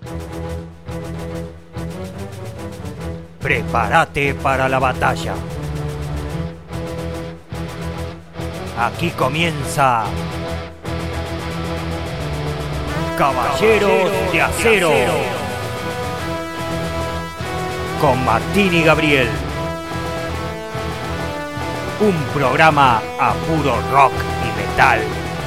Prepárate para la batalla. Aquí comienza Caballeros de Acero con Martín y Gabriel. Un programa a puro rock y metal.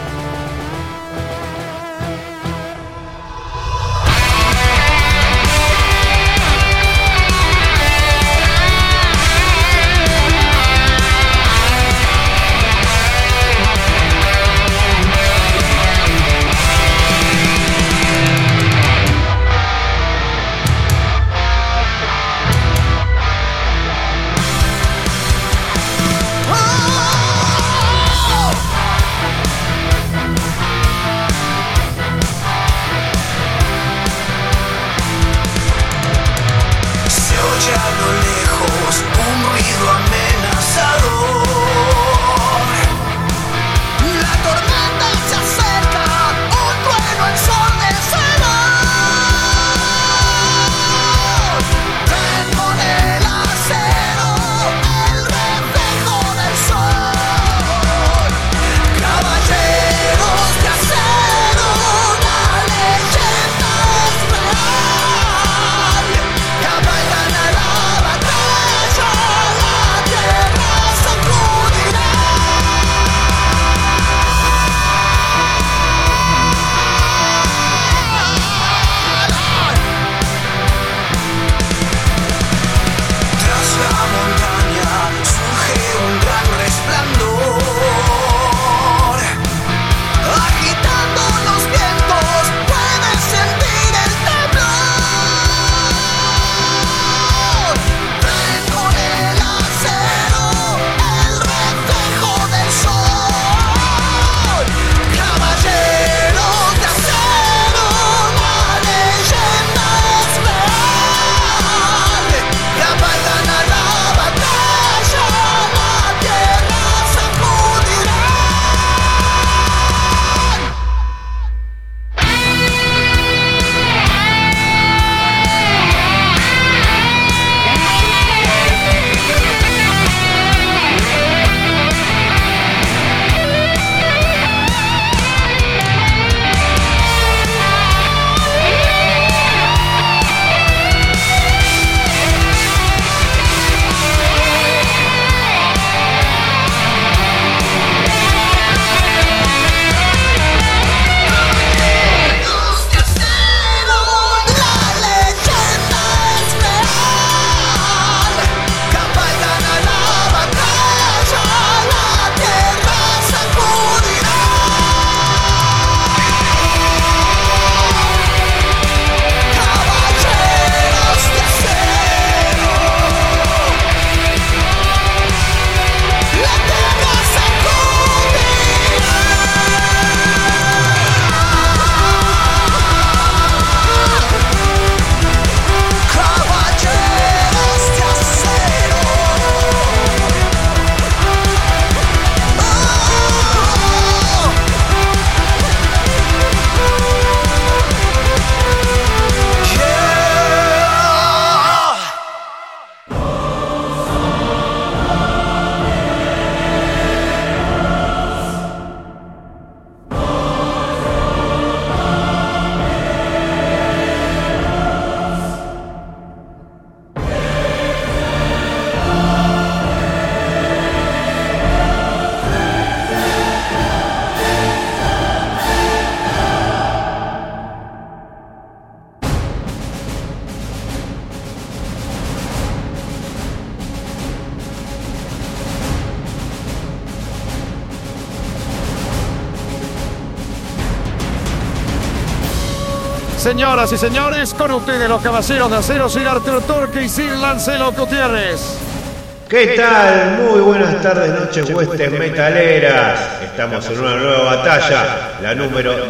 Señoras y señores, con ustedes los Caballeros de Acero, sin Arturo Torque y sin Lancelot Gutiérrez. ¿Qué tal? Muy buenas tardes, noches, huestes metaleras. Estamos en una nueva batalla, la número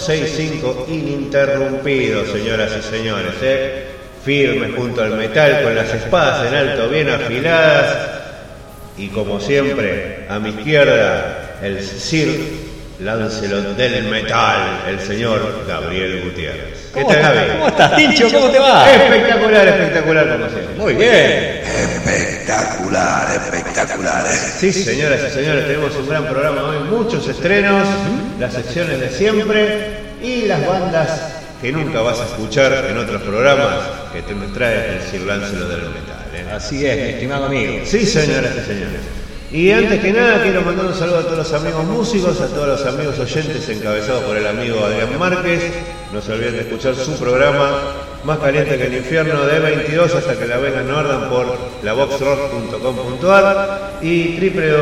265, ininterrumpido, señoras y señores. Firme junto al metal, con las espadas en alto, bien afiladas. Y como siempre, a mi izquierda, el Sir láncelo del metal, el señor Gabriel Gutiérrez. ¿Qué tal, Gaby? ¿Cómo estás, Tincho? ¿Cómo te va? Espectacular como siempre. Muy bien. Espectacular. Sí, señoras y señores, tenemos un gran programa hoy, muchos estrenos, las secciones de siempre y las bandas que nunca vas a escuchar en otros programas que te trae el Sir Láncelo del metal. Así es, mi estimado amigo. Sí, señoras y señores. Y antes que nada quiero mandar un saludo a todos los amigos músicos, a todos los amigos oyentes encabezados por el amigo Adrián Márquez. No se olviden de escuchar su programa Más Caliente que el Infierno de 22 hasta que la vengan Nordan por lavoxrock.com.ar y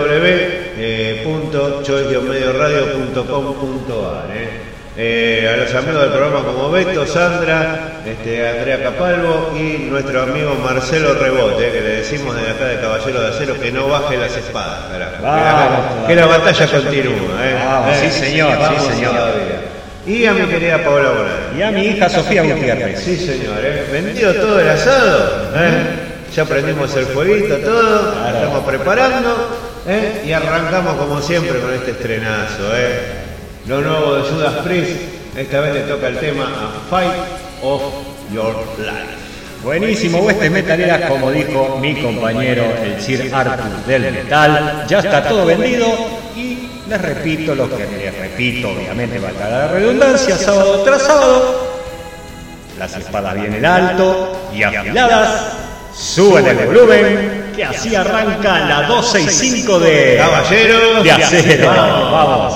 www.choice-medioradio.com.ar. A los amigos del programa como Beto, Sandra, Andrea Capalvo y nuestro amigo Marcelo Rebote, que le decimos desde acá de Caballero de Acero que no baje las espadas, carajo, que la batalla continúa. Vamos, sí señor, vamos sí señor. todavía. Y a mi querida Paola Bonal. Y a mi hija Sofía Gutiérrez. Sí señor, vendido todo el asado, ya prendimos el fueguito, todo, Claro. estamos preparando, y arrancamos como siempre con este estrenazo. Lo nuevo de Judas Priest, esta vez le toca el tema A Fight of Your Life. Buenísimo, huestes metaleras, como dijo mi compañero el Sir Arthur del metal. Ya está todo vendido y les repito lo que les repito, obviamente va a estar la redundancia, sábado tras sábado. Las espadas vienen alto y afiladas. Suben el volumen, que así arranca la 265 de Caballeros de Acero. Vamos.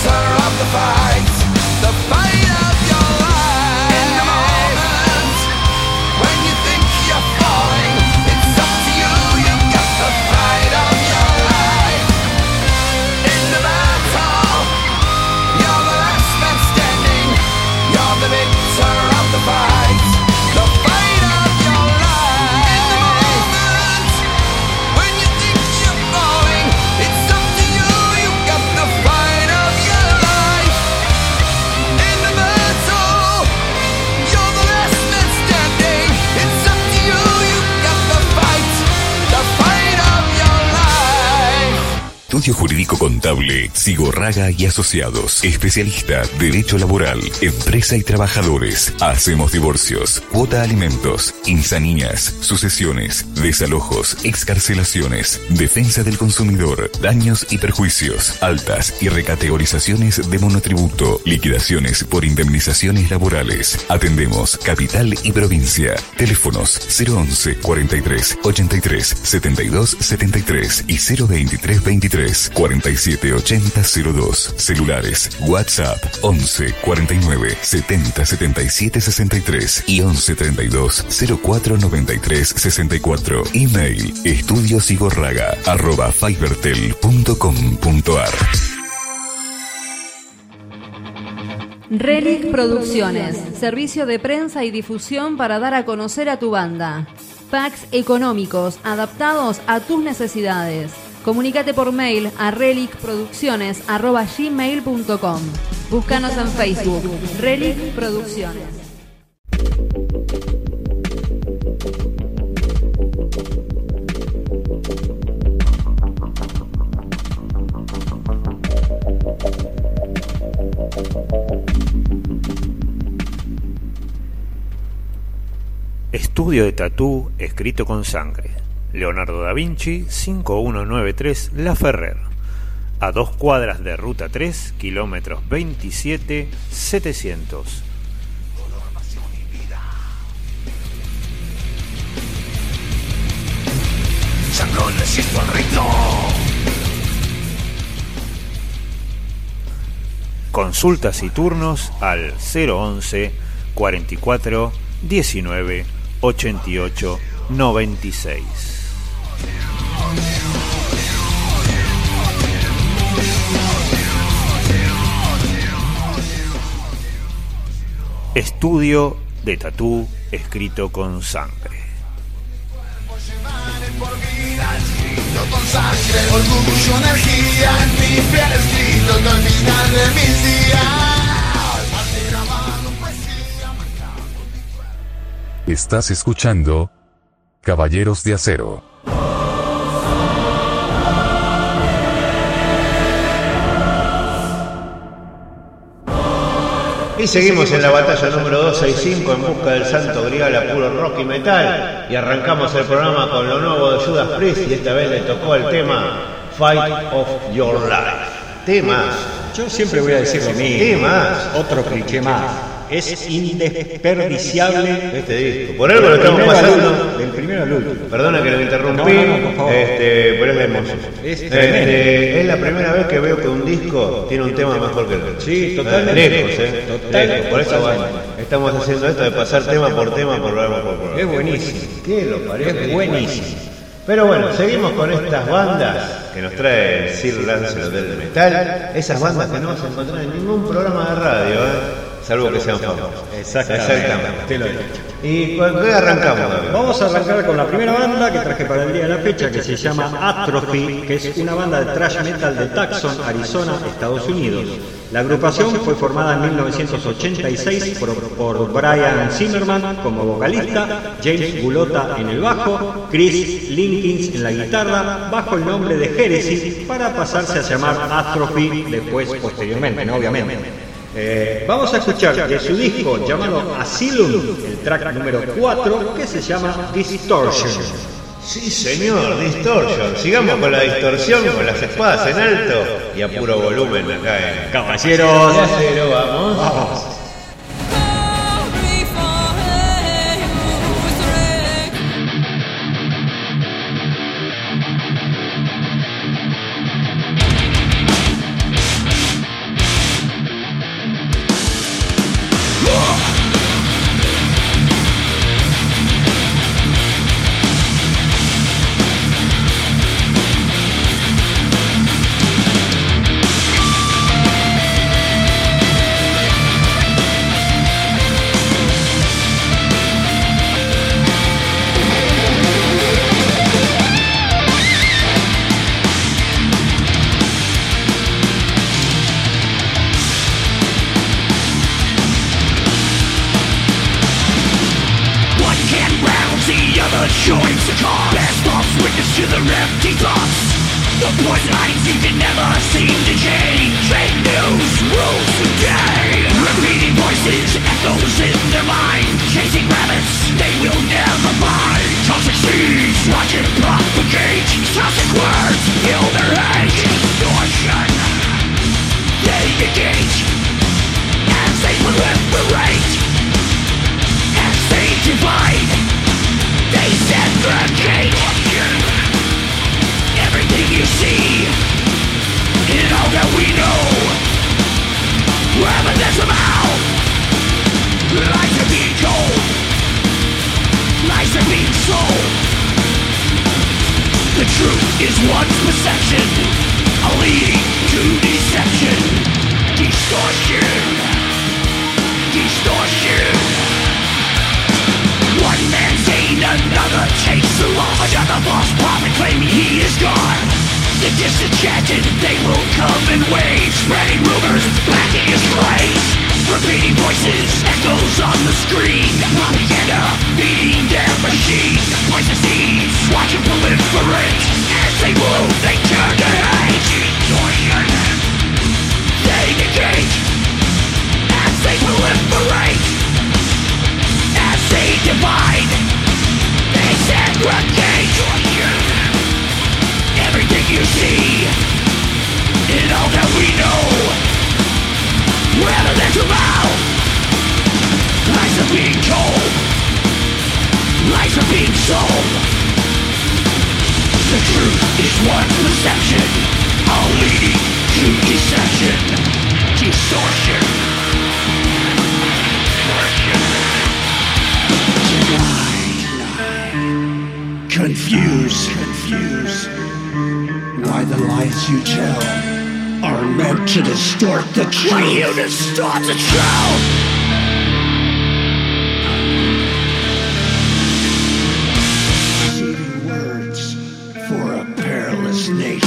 Estudio Jurídico Contable, Sigorraga y Asociados. Especialista, Derecho Laboral, Empresa y Trabajadores. Hacemos divorcios, cuota alimentos, insanias, sucesiones, desalojos, excarcelaciones, defensa del consumidor, daños y perjuicios, altas y recategorizaciones de monotributo, liquidaciones por indemnizaciones laborales. Atendemos Capital y Provincia. Teléfonos 011 43 83 72 73 y 023 23 47 80 02. Celulares WhatsApp 11 49 70 77 63 y 11 32 04 93 64. Email estudiosigorraga@fibertel.com.ar. Relic Producciones, servicio de prensa y difusión para dar a conocer a tu banda. Packs económicos adaptados a tus necesidades. Comunícate por mail a relicproducciones@gmail.com. Búscanos en Facebook, Relic Producciones. Estudio de tatú escrito con sangre. Leonardo da Vinci, 5193 La Ferrer. A 2 cuadras de Ruta 3, kilómetros 27, 700. Sangrón resisto al ritmo. Consultas y turnos al 011 44 19 88 96. Estudio de tatú escrito con sangre. Con sangre, orgullo, energía, en mi piel escrito todo el final de mis días. Estás escuchando Caballeros de Acero. Y seguimos en la batalla número 265 en busca del santo grial a puro rock y metal. Y arrancamos el programa con lo nuevo de Judas Priest y esta vez le tocó el tema Fight of Your Life. Temas. Yo siempre voy a decir lo mismo. Temas. Otro cliché más. Es indesperdiciable este disco. Por algo lo estamos pasando. Del primero al último. Perdona que lo interrumpí, No, por favor. pero es hermoso. Es la primera vez que veo que un disco tiene un tema mejor que el otro. Sí, totalmente. Lejos. Por eso estamos haciendo esto de pasar tema por tema, por programa por programa. Es buenísimo. ¿Qué lo parece? Es buenísimo. Pero bueno, seguimos con estas bandas que nos trae el Sir Lancelot del metal. Esas bandas que no vas a encontrar en ningún programa de radio, salvo que sean famosos. Exactamente. ¿Y con qué arrancamos, David? Vamos a arrancar con la primera banda que traje para el día de la fecha, que se llama Atrophy, que es una banda de thrash metal de Tucson, Arizona, Estados Unidos. La agrupación fue formada en 1986 por Brian Zimmerman como vocalista, James Gulota en el bajo, Chris Linkins en la guitarra, bajo el nombre de Heresy, para pasarse a llamar Atrophy después, posteriormente, ¿no? Obviamente. Vamos a escuchar de su disco llamado Asylum, el track número 4, que se llama Distortion. Sí, señor, Distortion. Sigamos con la distorsión, con las espadas en alto y a puro volumen acá en Caballeros. Vamos. The poison I seem to never seem to change. Fake news rules the day. Repeating voices, echoes in their mind. Chasing rabbits, they will never find. Toxic seeds, watch it propagate. Toxic words, kill their hate. Distortion, they negate. As they proliferate, as they divide, they segregate. Everything you see, in all that we know, evidence of how lies are being told, lies are being sold. The truth is one's perception, a leading to deception. Distortion, distortion. One man saying another takes the law. Another false prophet claiming he is God. The disenchanted, they will come in waves, spreading rumors, blacking his place. Repeating voices, echoes on the screen. Propaganda, feeding their machine. Poison seeds, watch it proliferate. As they move, they turn to hate. Distortion, they negate. As they proliferate, as they divide, they segregate. Everything you see, in all that we know, whether that's about, lies are being told, lies are being sold. The truth is one perception, all leading to deception. Distortion, confuse. Why the lies you tell are meant to distort the truth. Why you distort the truth? Soothing words for a perilous nation.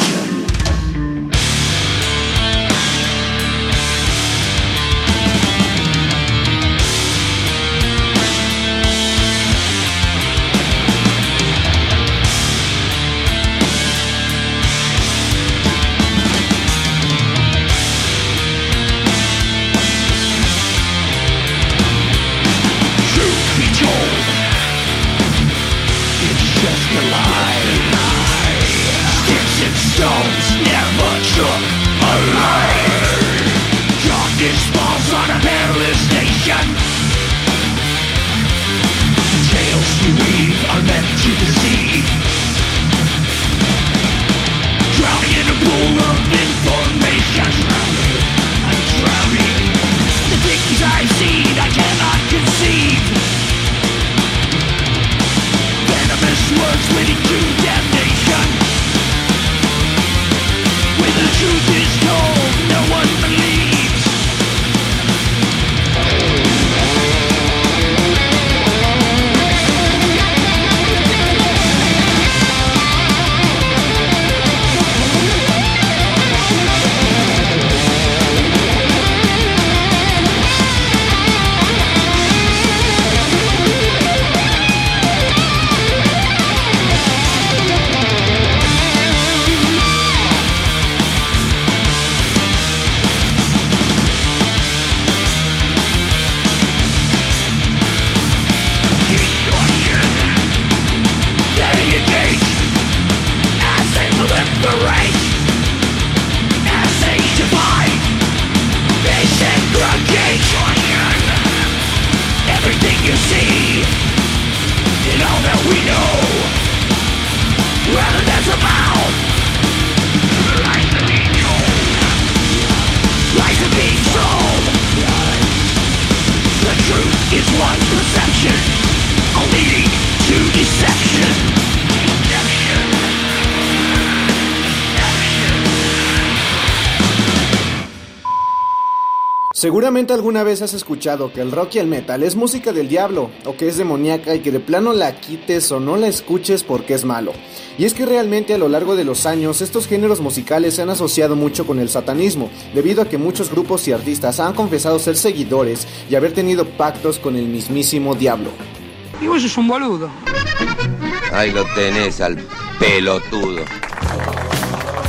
Seguramente alguna vez has escuchado que el rock y el metal es música del diablo, o que es demoníaca y que de plano la quites o no la escuches porque es malo. Y es que realmente a lo largo de los años estos géneros musicales se han asociado mucho con el satanismo, debido a que muchos grupos y artistas han confesado ser seguidores y haber tenido pactos con el mismísimo diablo. Y vos sos un boludo. Ahí lo tenés al pelotudo.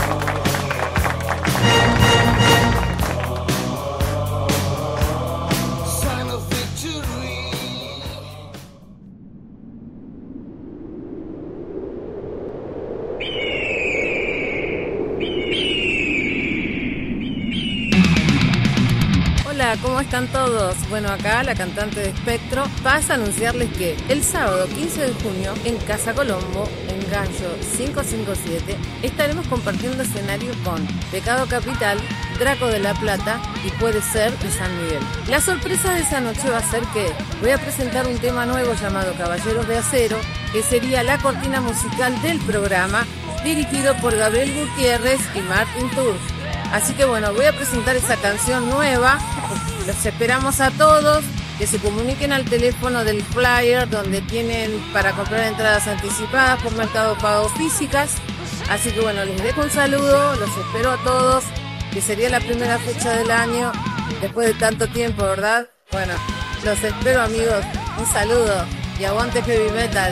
¿cómo están todos? Bueno, acá la cantante de Espectro pasa a anunciarles que el sábado 15 de junio en Casa Colombo, en Gallo 557, estaremos compartiendo escenario con Pecado Capital, Draco de la Plata y Puede Ser de San Miguel. La sorpresa de esa noche va a ser que voy a presentar un tema nuevo llamado Caballeros de Acero, que sería la cortina musical del programa, dirigido por Gabriel Gutiérrez y Martin Tour. Así que bueno, voy a presentar esa canción nueva. Los esperamos a todos, que se comuniquen al teléfono del flyer donde tienen para comprar entradas anticipadas por Mercado Pago físicas. Así que bueno, les dejo un saludo, los espero a todos, que sería la primera fecha del año, después de tanto tiempo, ¿verdad? Bueno, los espero, amigos, un saludo y aguante heavy metal.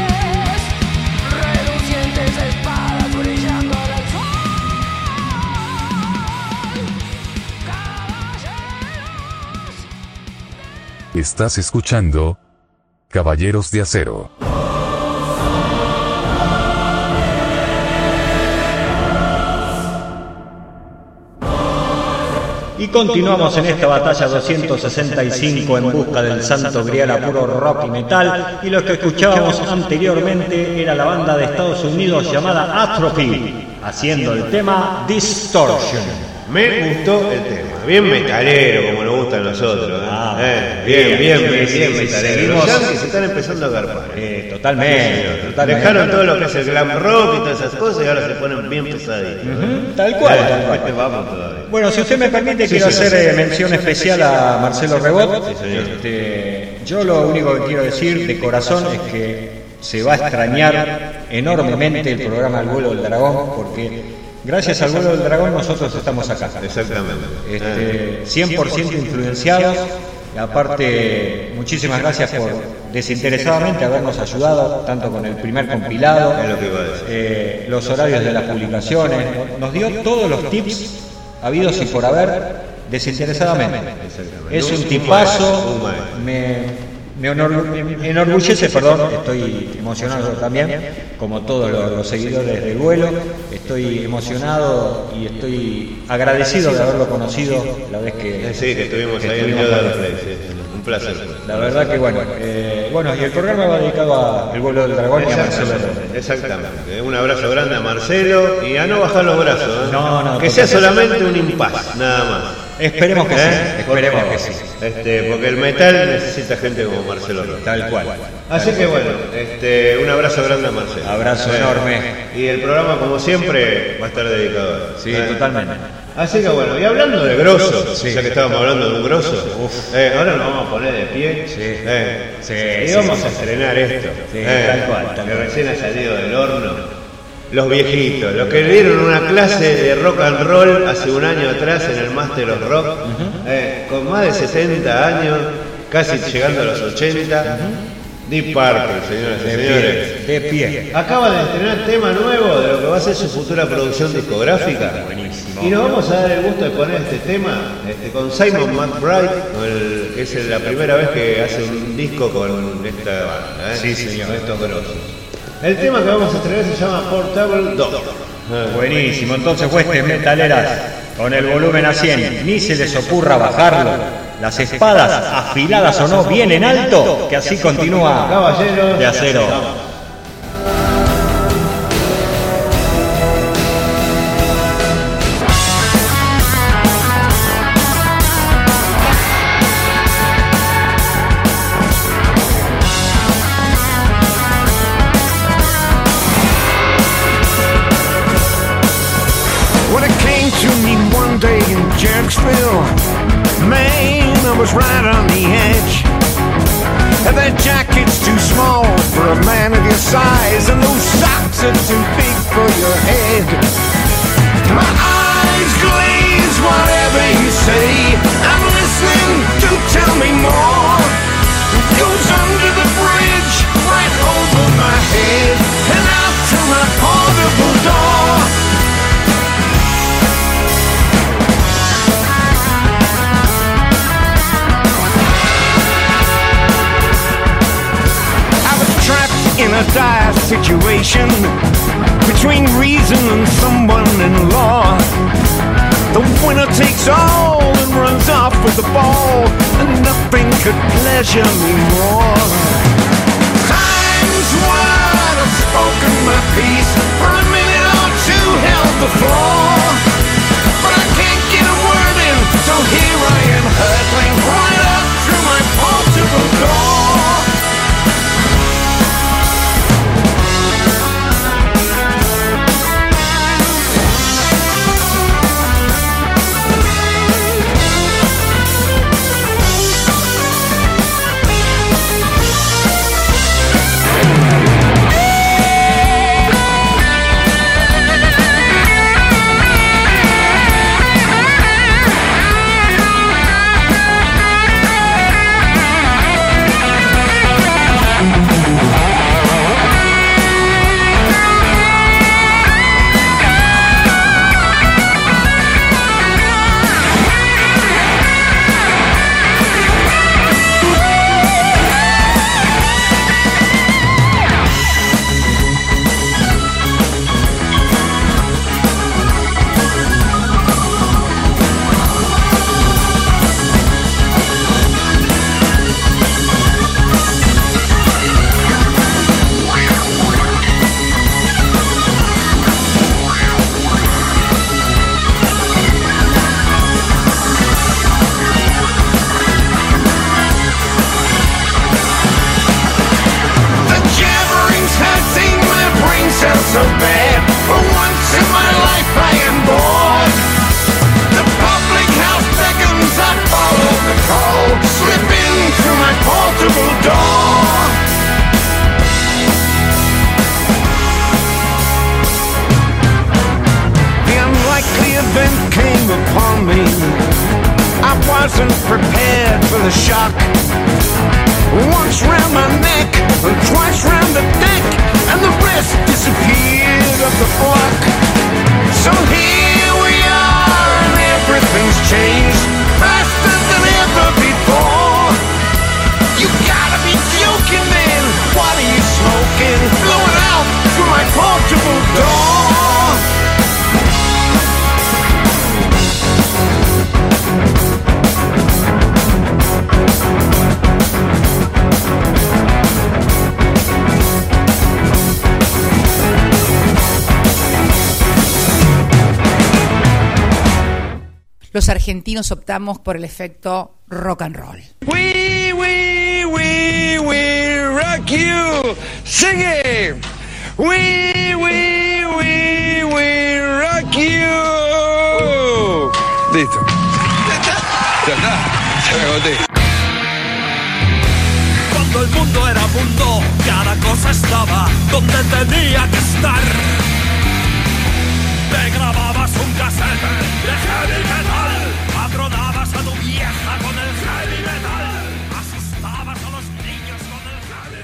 Estás escuchando Caballeros de Acero. Y continuamos en esta batalla 265 en busca del santo grial a puro rock y metal. Y lo que escuchábamos anteriormente era la banda de Estados Unidos llamada Atrophy, haciendo el tema Distortion. Me gustó el tema, bien metalero como nos gusta a nosotros. Bien metalero. Los yankees se están empezando a agarpar. Totalmente. Dejaron todo lo que es el glam rock y todas esas cosas y ahora se ponen bien pesaditos. Tal cual. Vamos todavía. Bueno, si usted me permite, quiero hacer mención especial a Marcelo Rebot. Sí, señor. Yo lo único que quiero decir de corazón es que se va a extrañar enormemente el programa El Vuelo del Dragón, porque gracias al Vuelo del Dragón nosotros estamos acá. Exactamente. 100% influenciados. Y aparte, muchísimas gracias por desinteresadamente habernos ayudado, tanto con el primer compilado, Es lo que iba a decir. los horarios de las publicaciones. Nos dio todos los tips habidos y por haber, desinteresadamente. Es un tipazo. Me enorgullece, estoy emocionado también, como todos los seguidores del vuelo. Estoy emocionado y estoy agradecido de haberlo conocido la vez que estuvimos ahí en el Día de la Play. Un placer. La verdad que bueno, y el programa va dedicado al Vuelo del Dragón y a Marcelo. Exactamente. Un abrazo grande a Marcelo y a no bajar los brazos. No, que sea solamente un impas, nada más. Esperemos que sí, esperemos que sí. Porque el metal necesita gente como Marcelo Rojas. Tal cual. Así que bueno, un abrazo grande a Marcelo. Abrazo enorme. Y el programa, como siempre, va a estar dedicado a él. Sí, totalmente. Así que bueno, y hablando de grosos, ya que estábamos hablando de un grosso, ahora nos vamos a poner de pie. Y vamos a estrenar esto. Tal cual. Que recién ha salido del horno. Los viejitos, los que dieron una clase de rock and roll hace un año atrás en el Master of Rock, con más de 70 años, casi llegando a los 80. Deep Purple, señoras y señores. De pie. Acaba de estrenar tema nuevo de lo que va a ser su futura producción discográfica. Buenísimo. Y nos vamos a dar el gusto de poner este tema con Simon McBride, que es la primera vez que hace un disco con esta banda. Sí, señor. Con estos grosos. El tema que vamos a estrenar se llama Portable Dog. Buenísimo, entonces huestes metaleras, con el volumen a 100, ni se les ocurra bajarlo. Las espadas, afiladas o no, bien en alto, que así continúa Caballeros de Acero. Maine, I was right on the edge. That jacket's too small for a man of your size, and those socks are too big for your head. My eyes glaze, whatever you say, I'm listening, do tell me more. It goes under the bridge, right over my head, and out to my portable door. In a dire situation between reason and someone in law. The winner takes all and runs off with the ball, and nothing could pleasure me more. Times when I've spoken my piece, for a minute or two held the floor, but I can't get a word in, so here I am hurtling right up through my portable door. So bad, for once in my life I am bored. The public house beckons, I follow the call, slip in through my portable door. The unlikely event came upon me. I wasn't prepared for the shock. Once round my neck, and twice round the deck, and the rest disappeared off the block. So here we are, and everything's changed faster than ever before. You gotta be joking, man. What are you smoking? Blowing out through my portable door. Los argentinos optamos por el efecto rock and roll. We rock you. Sing it. We rock you. Listo. Ya está. Ya me agoté. Cuando el mundo era mundo, cada cosa estaba donde tenía que estar. Te grababas un casete de heavy metal, atronabas a tu vieja con el heavy metal, asustabas a los niños con el heavy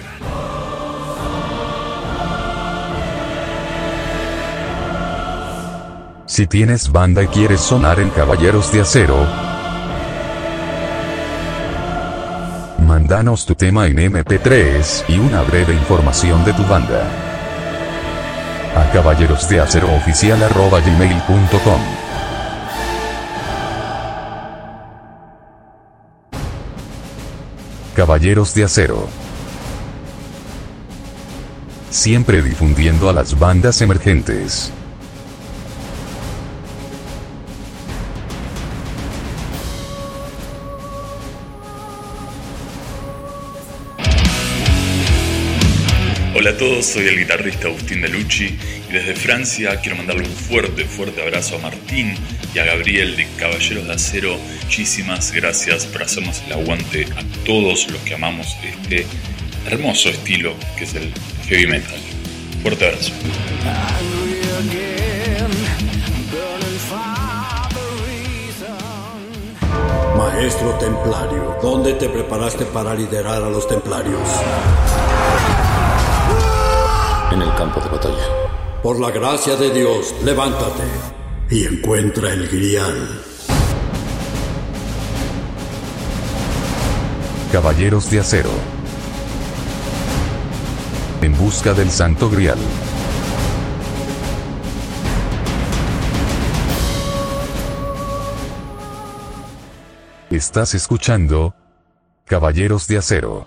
metal. Si tienes banda y quieres sonar en Caballeros de Acero, mándanos tu tema en MP3 y una breve información de tu banda a caballerosdeacerooficial@gmail.com. Caballeros de Acero, siempre difundiendo a las bandas emergentes. Hola a todos, soy el guitarrista Agustín Delucci y desde Francia quiero mandarle un fuerte abrazo a Martín y a Gabriel de Caballeros de Acero. Muchísimas gracias por hacernos el aguante a todos los que amamos este hermoso estilo que es el heavy metal. Fuerte abrazo. Maestro templario, ¿dónde te preparaste para liderar a los templarios? En el campo de batalla. Por la gracia de Dios, levántate y encuentra el Grial. Caballeros de Acero, en busca del Santo Grial. Estás escuchando Caballeros de Acero.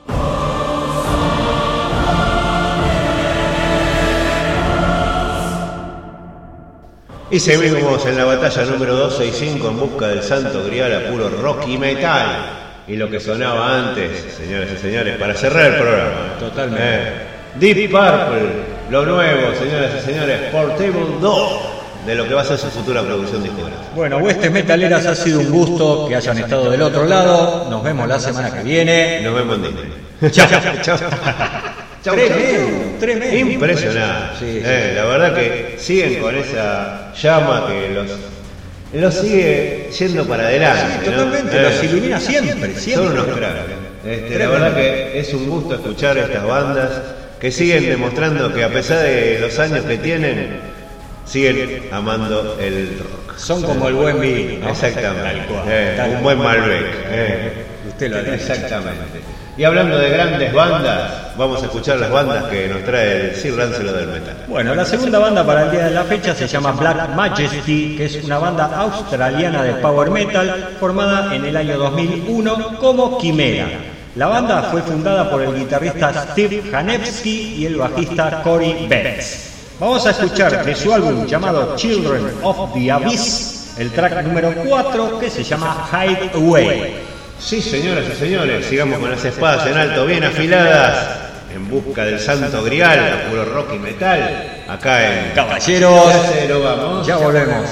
Y seguimos en la batalla número 265 en busca del santo grial a puro rock y metal. Y lo que sonaba antes, señoras y señores, para cerrar el programa. Totalmente. Deep Purple, lo nuevo, señoras y señores, Portable 2, de lo que va a ser su futura producción discográfica. Bueno, huestes metaleras, ha sido un gusto que hayan estado del otro lado. Nos vemos la semana que viene. Nos vemos en Disney. Chao. Chao. Tremendo. Impresionante. Sí. La verdad que siguen con esa llama que los sigue yendo para adelante. Sí, totalmente, ¿no? los ilumina siempre. Son unos cracks. La verdad que es un gusto escuchar estas bandas que siguen demostrando que a pesar de los años que tienen, siguen amando el rock. Son como el buen vino, ¿no? Exactamente. Un buen Malbec. Usted lo ha dicho. Exactamente. Y hablando de grandes bandas, vamos a escuchar las bandas que nos trae el Sir Lancelot del metal. Bueno, la segunda banda para el día de la fecha se llama Black Majesty, que es una banda australiana de power metal formada en el año 2001 como Quimera. La banda fue fundada por el guitarrista Steve Hanevsky y el bajista Corey Betts. Vamos a escuchar de su álbum llamado Children of the Abyss el track número 4 que se llama Hideaway. Sí, señoras y señores, sigamos con las espadas en alto bien afiladas en busca del santo grial, a puro rock y metal, acá en Caballeros de Acero. Vamos. Ya volvemos.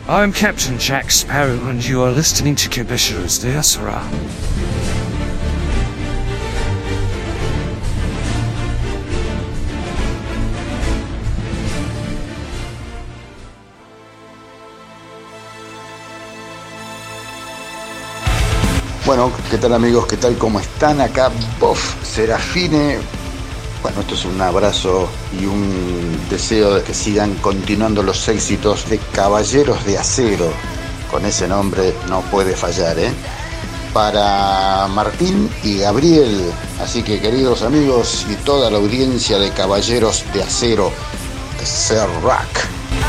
I'm Captain Jack Sparrow, and you are listening to Caballeros de Acero. Bueno, ¿qué tal amigos? ¿Qué tal? ¿Cómo están? Acá Bof Serafine. Bueno, esto es un abrazo y un deseo de que sigan continuando los éxitos de Caballeros de Acero. Con ese nombre no puede fallar, ¿eh? Para Martín y Gabriel. Así que queridos amigos y toda la audiencia de Caballeros de Acero, de Ser Rock.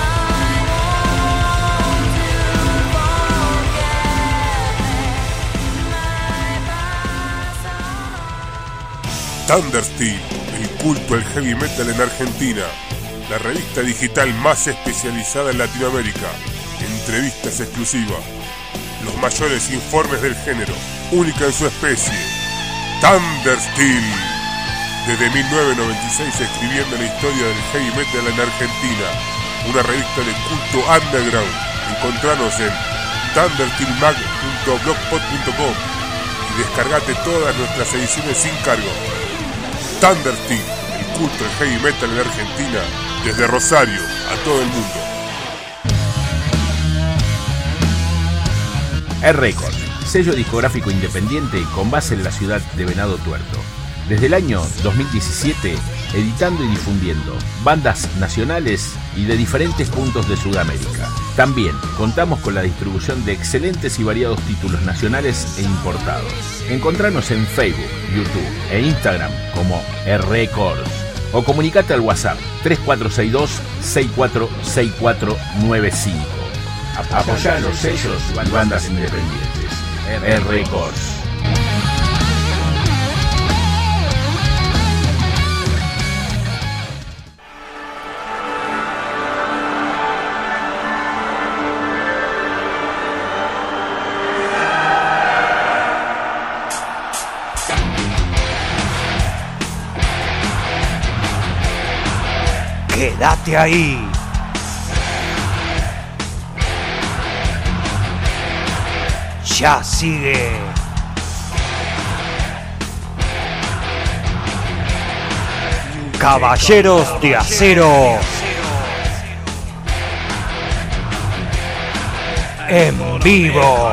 Thundersteel, el culto al heavy metal en Argentina, la revista digital más especializada en Latinoamérica, entrevistas exclusivas, los mayores informes del género, única en su especie. Thundersteel, desde 1996 escribiendo la historia del heavy metal en Argentina, una revista de culto underground. Encontranos en thundersteelmag.blogspot.com y descargate todas nuestras ediciones sin cargo. Thundersteel, el culto del heavy metal en Argentina, desde Rosario a todo el mundo. R-Record, sello discográfico independiente con base en la ciudad de Venado Tuerto. Desde el año 2017, editando y difundiendo bandas nacionales y de diferentes puntos de Sudamérica. También contamos con la distribución de excelentes y variados títulos nacionales e importados. Encontranos en Facebook, YouTube e Instagram como R-Records o comunicate al WhatsApp 3462-646495. Apoyá los sellos y bandas independientes. R-Records. ¡Quédate ahí! Ya sigue. Caballeros de Acero. En vivo.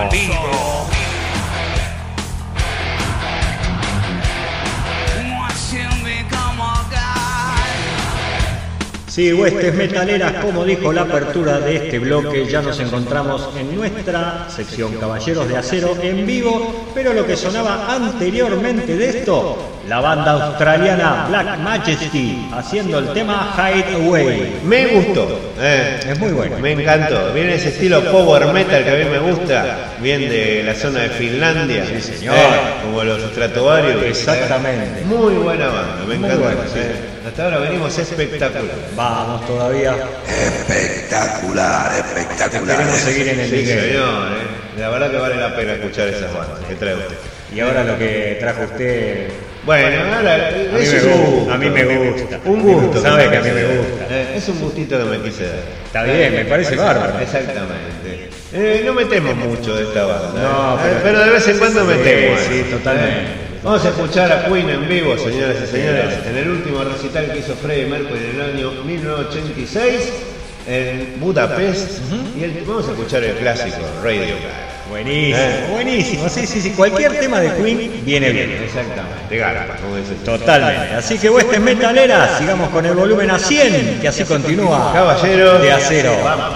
Sí, huestes metaleras, como dijo la apertura de este bloque, ya nos encontramos en nuestra sección Caballeros de Acero en vivo, pero lo que sonaba anteriormente de esto, la banda australiana Black Majesty, haciendo el tema Hideaway. Me gustó. Es muy bueno. Me encantó. Viene ese estilo power metal que a mí me gusta, bien de la zona de Finlandia. Sí, señor. Como los Stratovarius. Exactamente. Muy buena banda, me encanta. Bueno, sí. Hasta ahora venimos espectacular. Vamos todavía. Espectacular, espectacular. Queremos seguir en el Sí, nivel. señor. La verdad que vale la pena escuchar esas bandas que trae usted. Y ahora lo que trajo usted. Bueno, ahora a mí me gusta. Un gusto. Sabe que a mí me gusta. Es un gustito que me quise dar. Está bien, me parece bárbaro. Exactamente. No metemos mucho de esta banda. No, pero de vez en cuando metemos. Sí, totalmente. Vamos a escuchar a Queen en vivo, señoras y señores, en el último recital que hizo Freddie Mercury en el año 1986 en Budapest. Y vamos a escuchar el clásico, Radio Gaga. Buenísimo, buenísimo. Sí. Cualquier tema de Queen viene bien. Exactamente. Garpa, como dice. Totalmente. Así que huestes metaleras, sigamos con el volumen a 100, que así continúa. Caballeros de Acero. Vamos.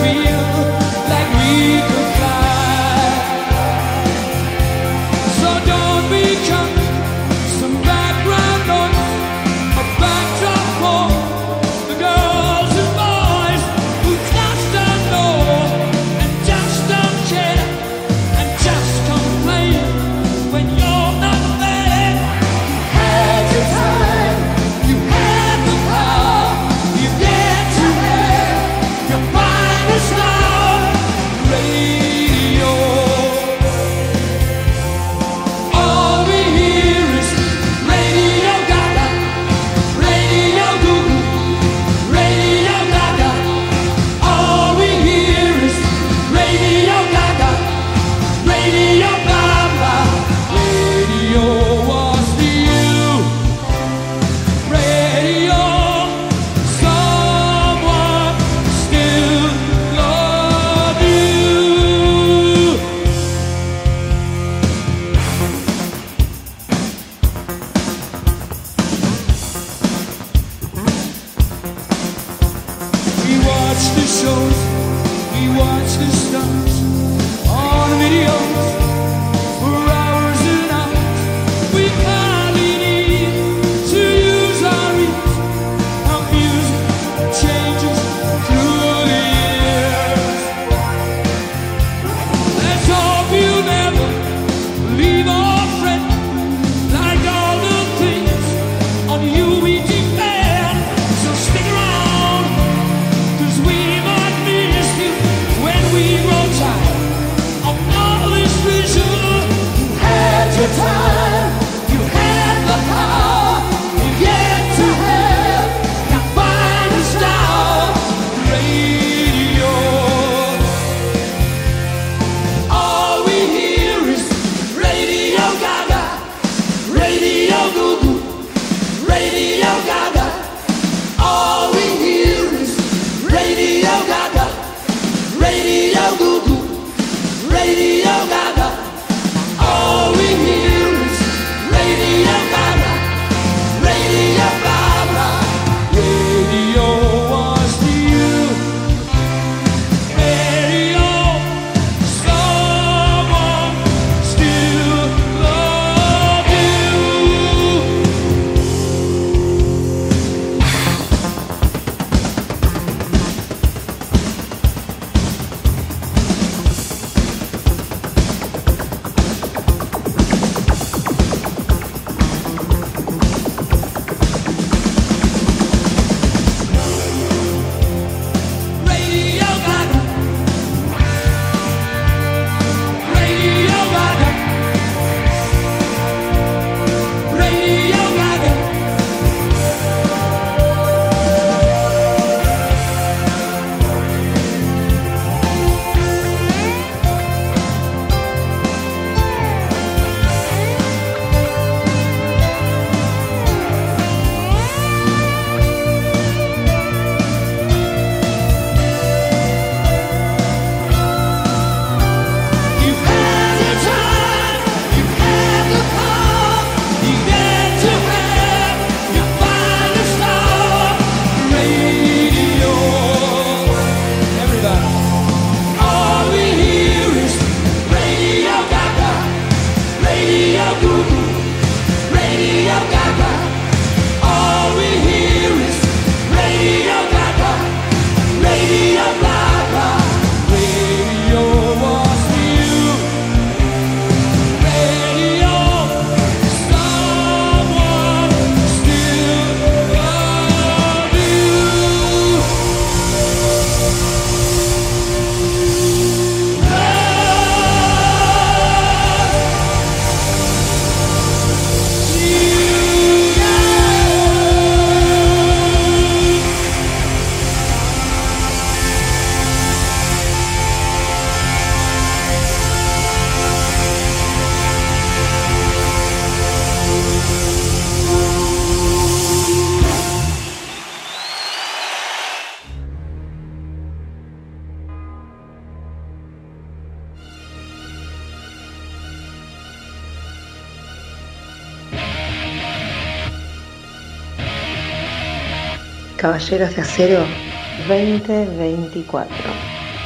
Caballeros de Acero 2024.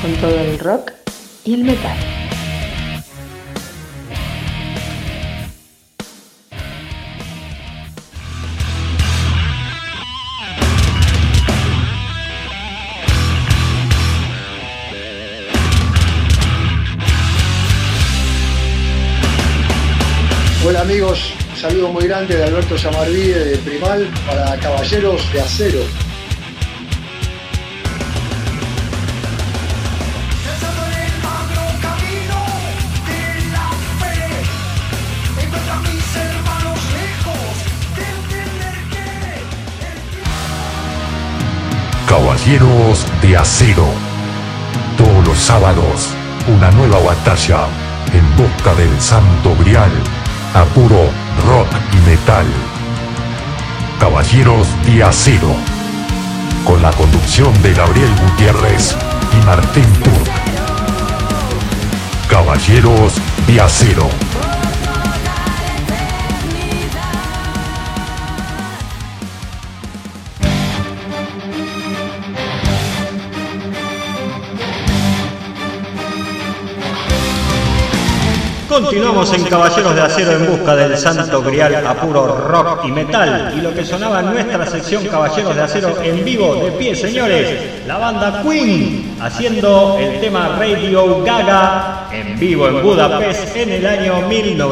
con todo el rock y el metal. Hola amigos, un saludo muy grande de Alberto Yamarvide de Primal para Caballeros de Acero. Caballeros de Acero. Todos los sábados, una nueva batalla en busca del Santo Grial, a puro rock y metal. Caballeros de Acero, con la conducción de Gabriel Gutiérrez y Martín Turk. Caballeros de Acero. Continuamos en Caballeros de Acero en busca del Santo Grial a puro rock y metal. Y lo que sonaba en nuestra sección Caballeros de Acero en vivo, de pie señores, la banda Queen, haciendo el tema Radio Gaga en vivo en Budapest en el año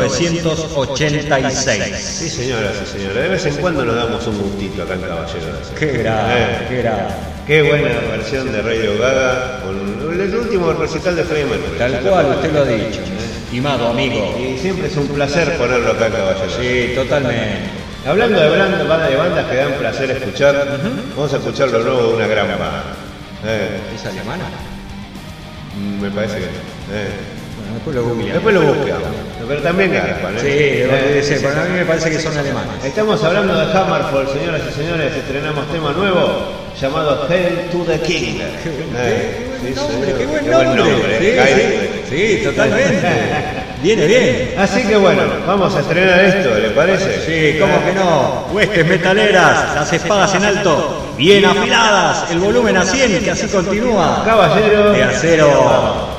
1986. Sí señoras y señores, de vez en cuando nos damos un gustito acá en Caballeros de Acero. Qué grave, qué grave. Qué buena versión de Radio Gaga con el último recital de Freddie Mercury. Tal cual, usted lo ha dicho. Estimado amigo. Y siempre es un placer ponerlo acá en Caballeros. Sí, totalmente. Hablando de bandas que dan placer escuchar, vamos a escuchar lo nuevo de una gran banda. ¿Es alemana? Me parece que no. Bueno, después lo googleamos. Después lo buscamos. Pero también garpan, Sí, debe ser, pero a mí me parece que son alemanes. Estamos hablando de Hammerfall, señoras y señores. Estrenamos tema nuevo llamado Hail to the King. Qué buen nombre. Sí, totalmente. Viene bien. Así que bueno, vamos a estrenar esto, ¿le parece? Sí, cómo que no. Huestes metaleras, las espadas en alto, bien afiladas, el volumen a 100, que así continúa. Caballeros de Acero.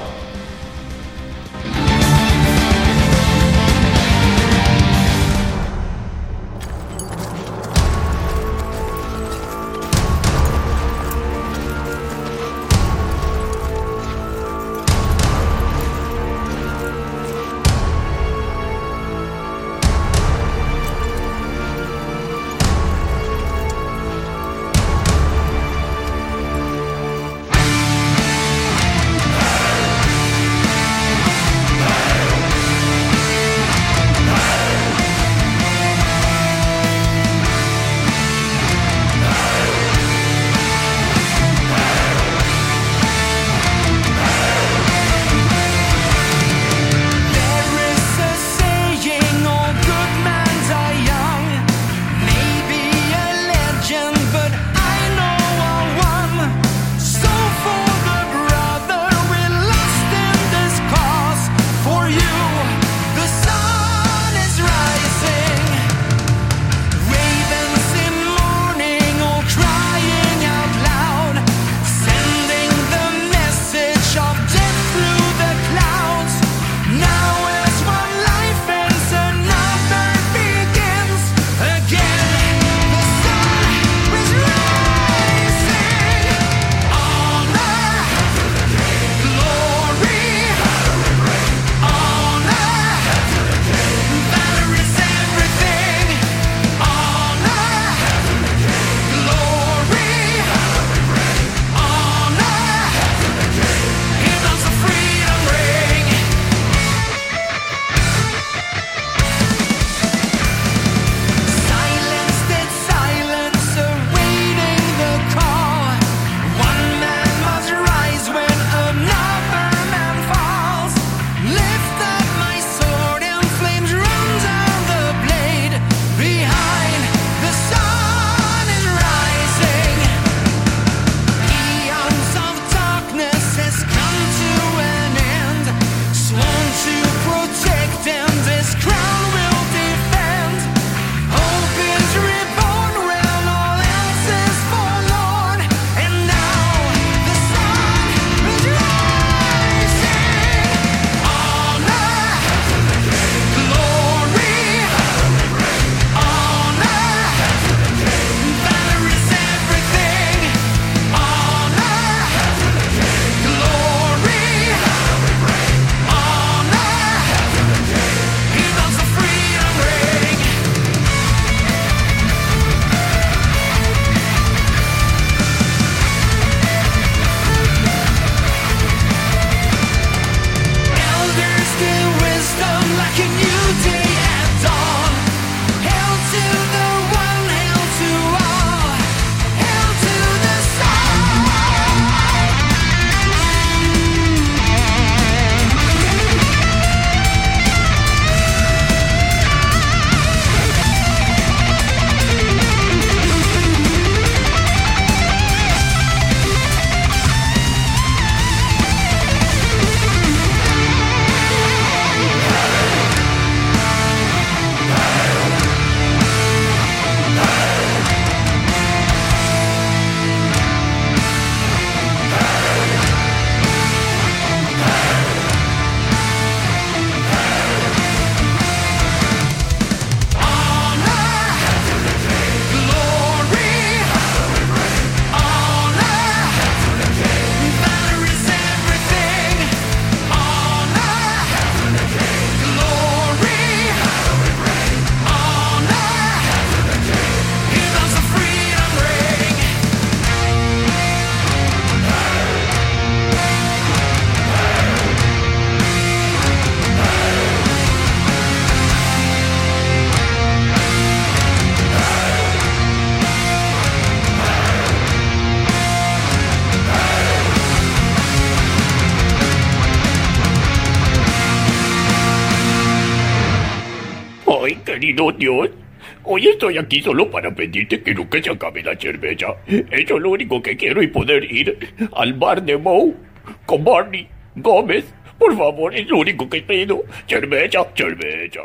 querido Dios. Hoy estoy aquí solo para pedirte que nunca se acabe la cerveza. Eso es lo único que quiero y poder ir al bar de Moe con Barney Gómez. Por favor, es lo único que pido. Cerveza, cerveza.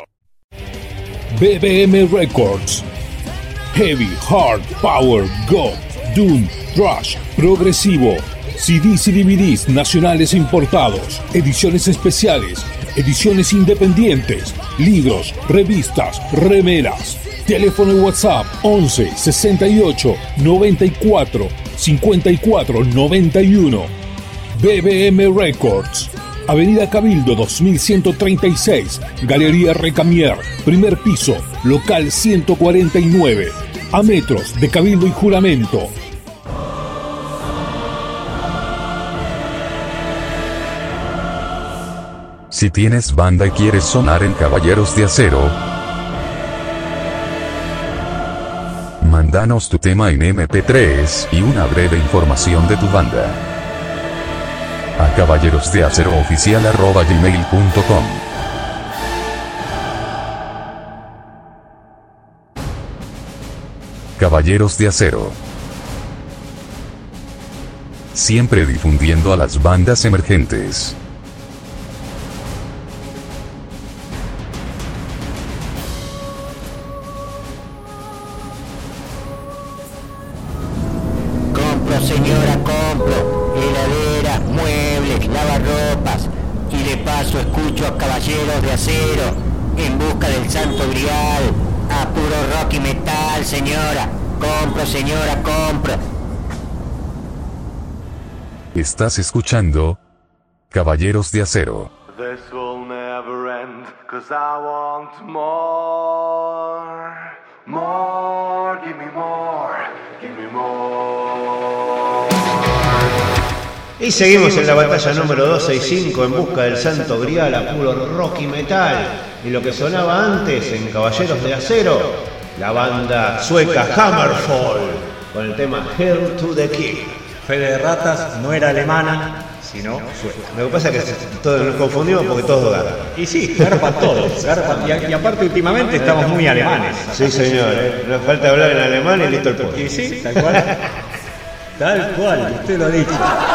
BBM Records. Heavy, Hard, Power, Goth, Doom, Thrash, Progresivo. CDs y DVDs nacionales importados. Ediciones especiales. Ediciones independientes. Libros, revistas, remeras. Teléfono y WhatsApp 11 68 94 54 91. BBM Records. Avenida Cabildo 2136, Galería Recamier, primer piso, local 149, a metros de Cabildo y Juramento. Si tienes banda y quieres sonar en Caballeros de Acero, mándanos tu tema en MP3 y una breve información de tu banda a caballerosdeacerooficial@gmail.com. Caballeros de Acero, siempre difundiendo a las bandas emergentes. Compro, señora, compro. Heladera, muebles, lavarropas. Y de paso escucho a Caballeros de Acero en busca del Santo Grial. A puro rock y metal, señora. Compro, señora, compro. Estás escuchando Caballeros de Acero. This will never end, 'cause I want more. More, give me more, give me more. Y seguimos en la batalla número 265 en busca del Santo Grial a puro rock y metal. Y lo que sonaba antes en Caballeros de Acero, la banda sueca Hammerfall con el tema Hail to the King. Fede de Ratas no era alemana, sino sueca. Lo que pasa es que todos nos confundimos porque todos garpan. Y sí, garpan todos. Y aparte últimamente estamos muy alemanes. Sí, señor. Nos falta hablar en alemán y listo el pueblo. Y sí, tal cual. Tal cual, usted lo ha dicho.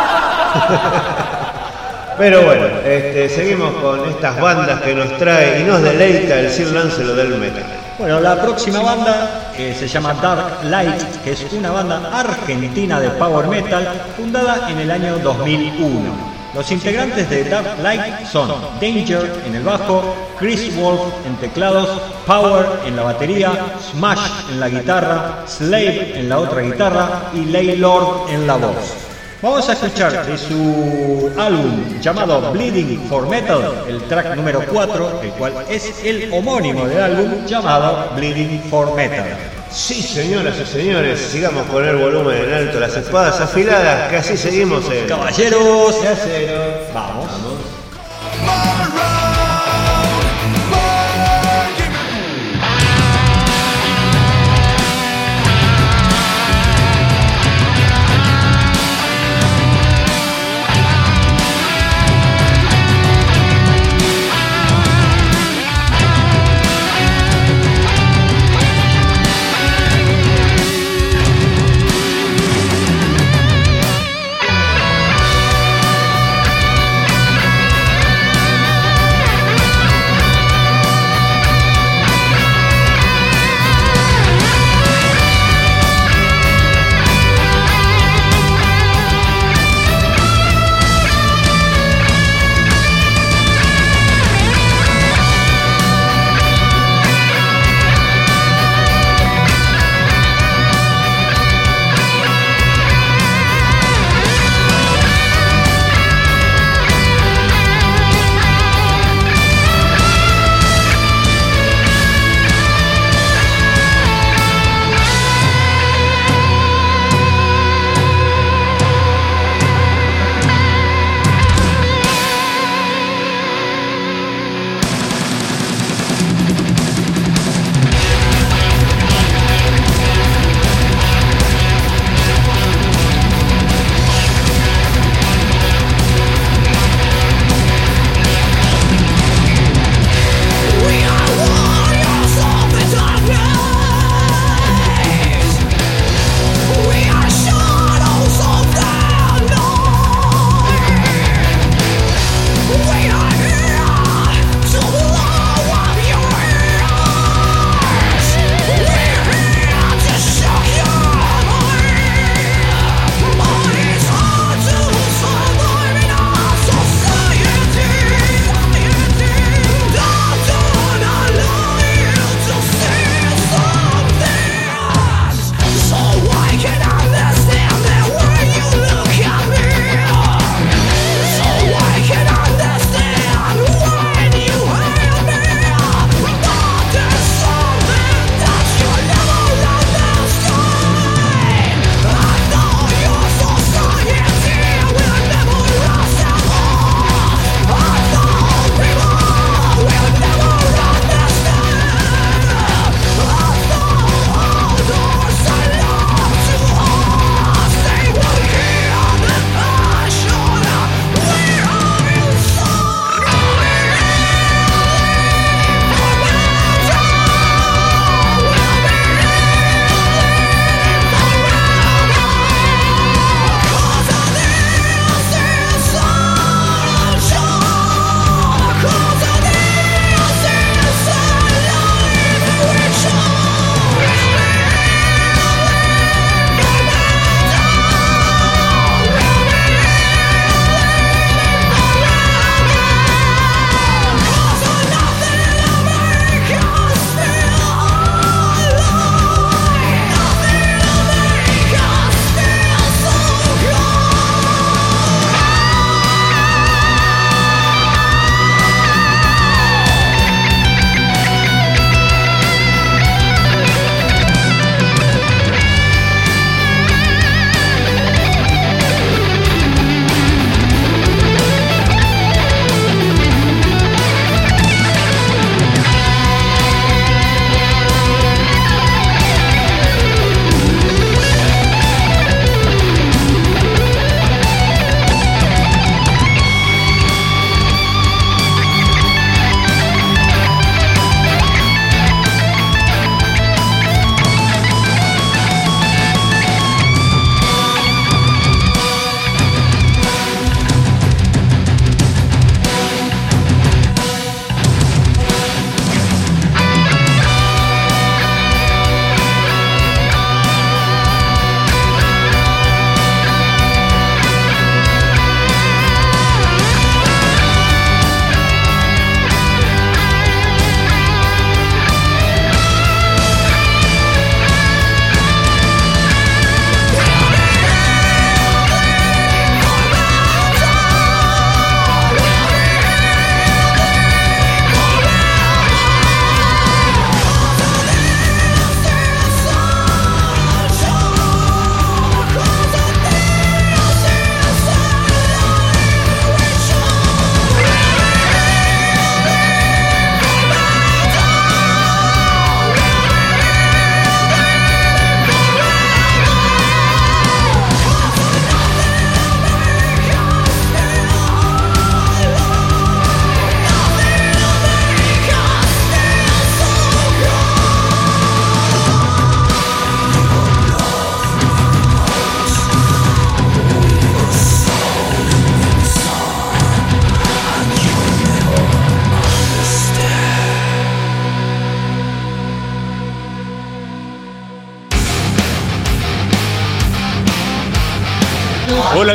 Pero bueno, seguimos con estas bandas que nos trae y nos deleita el Sir Lancelot del metal. Bueno, la próxima banda se llama Dark Light, que es una banda argentina de power metal fundada en el año 2001. Los integrantes de Dark Light son Danger en el bajo, Chris Wolf en teclados, Power en la batería, Smash en la guitarra, Slave en la otra guitarra y Ley Lord en la voz. Vamos a escuchar de su álbum llamado Bleeding for Metal, el track número 4, el cual es el homónimo del álbum llamado Bleeding for Metal. Sí, señoras y señores, sigamos con el volumen en alto, las espadas afiladas, que así seguimos en Caballeros de Acero. Vamos.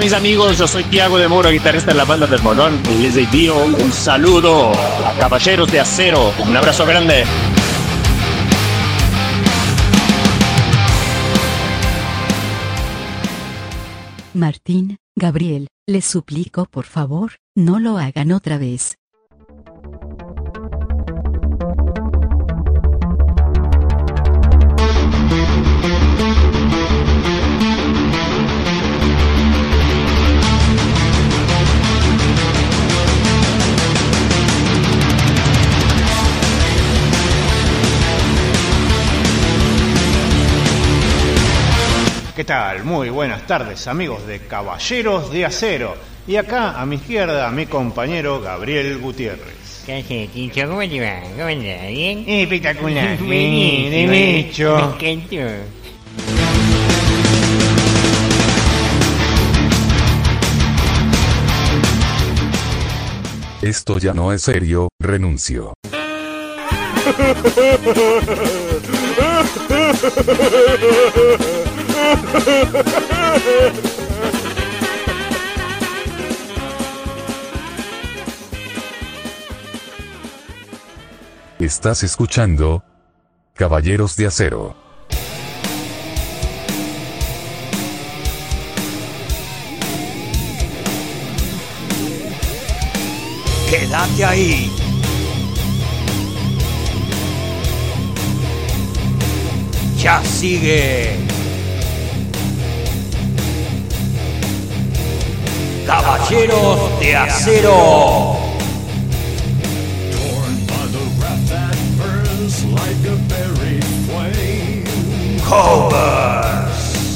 mis amigos, yo soy Tiago de Moro, guitarrista de la banda del Morón, y les envío un saludo a Caballeros de Acero. Un abrazo grande. Martín, Gabriel, les suplico por favor, no lo hagan otra vez. ¿Qué tal? Muy buenas tardes, amigos de Caballeros de Acero. Y acá, a mi izquierda, mi compañero Gabriel Gutiérrez. ¿Qué haces, Tincho? ¿Cómo te va? ¿Cómo andás? ¿Bien? Espectacular. Buenísimo. De hecho. Me encantó. Esto ya no es serio, renuncio. Estás escuchando Caballeros de Acero. Quédate ahí. Ya sigue. Caballeros de Acero. Covers.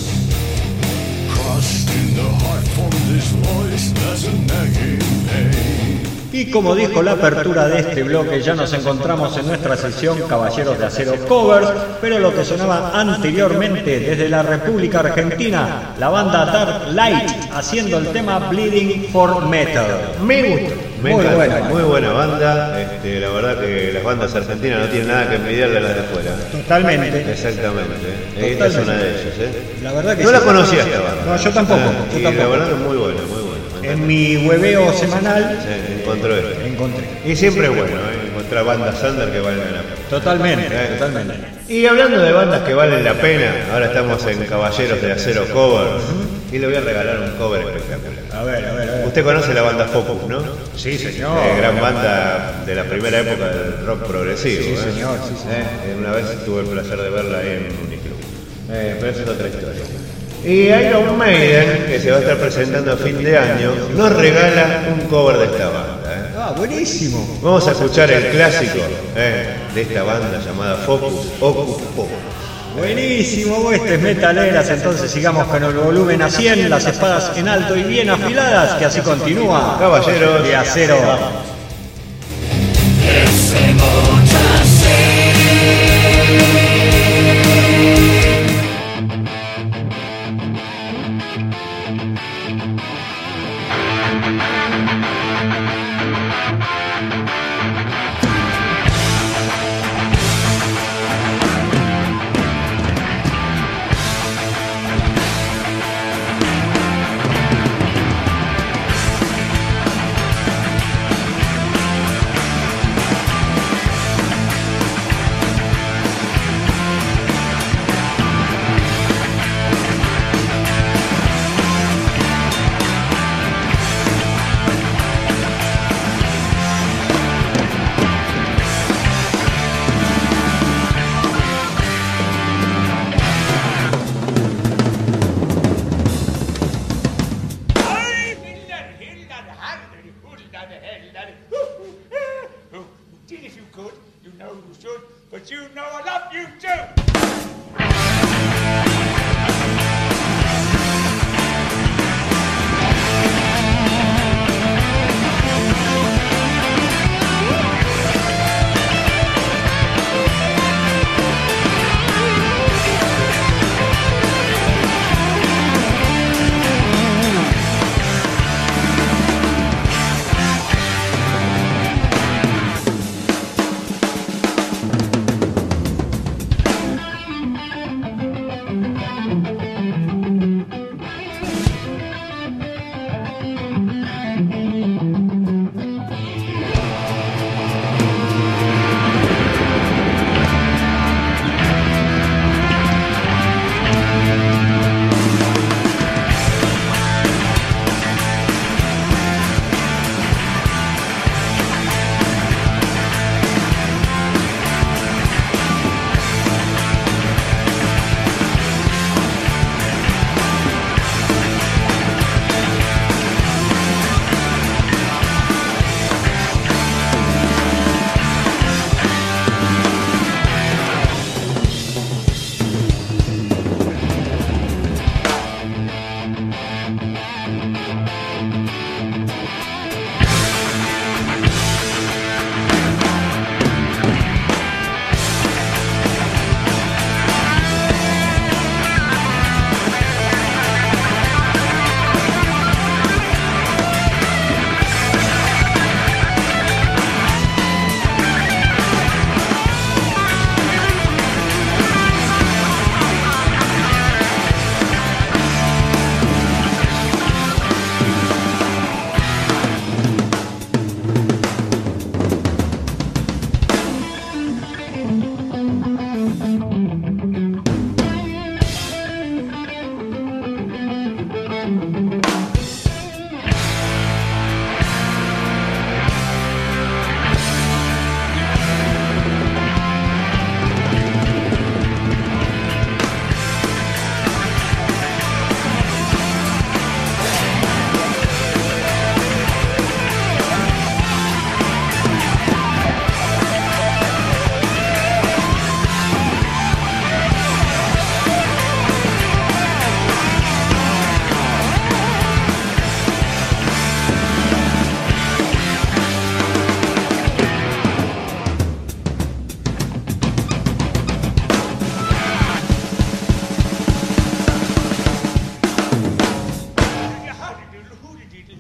Y como dijo la apertura de este bloque, ya nos encontramos en nuestra sección Caballeros de Acero Covers, pero lo que sonaba anteriormente desde la República Argentina, la banda Dark Light haciendo el tema Bleeding for Metal. Me gusta. Muy buena banda. La verdad que las bandas argentinas no tienen nada que envidiarle a las de afuera. Totalmente. Exactamente. Esta es una de ellas. La verdad que no sí. la conocía esta banda. No, yo tampoco. Y la verdad que es muy buena. En mi hueveo semanal encontró esto. Encontré. Y siempre es bueno encontrar bandas under que valen la pena. Totalmente. Y hablando de bandas que valen la pena, ahora estamos en Caballeros de Acero Covers. Y le voy a regalar un cover espectacular. A ver. Usted conoce la banda Focus, ¿no? Sí, señor. Gran banda de la primera época del rock progresivo. Sí, señor. Una vez tuve el placer de verla ahí en Uniclub. Pero esa es otra historia. Y Iron Maiden, que se va a estar presentando a fin de año, nos regala un cover de esta banda. Ah, buenísimo. Vamos a escuchar el clásico de esta banda llamada Focus, Ocus Pocus. Buenísimo, huestes metaleras. Entonces sigamos con el volumen a 100, las espadas en alto y bien afiladas, que así continúa Caballeros de Acero.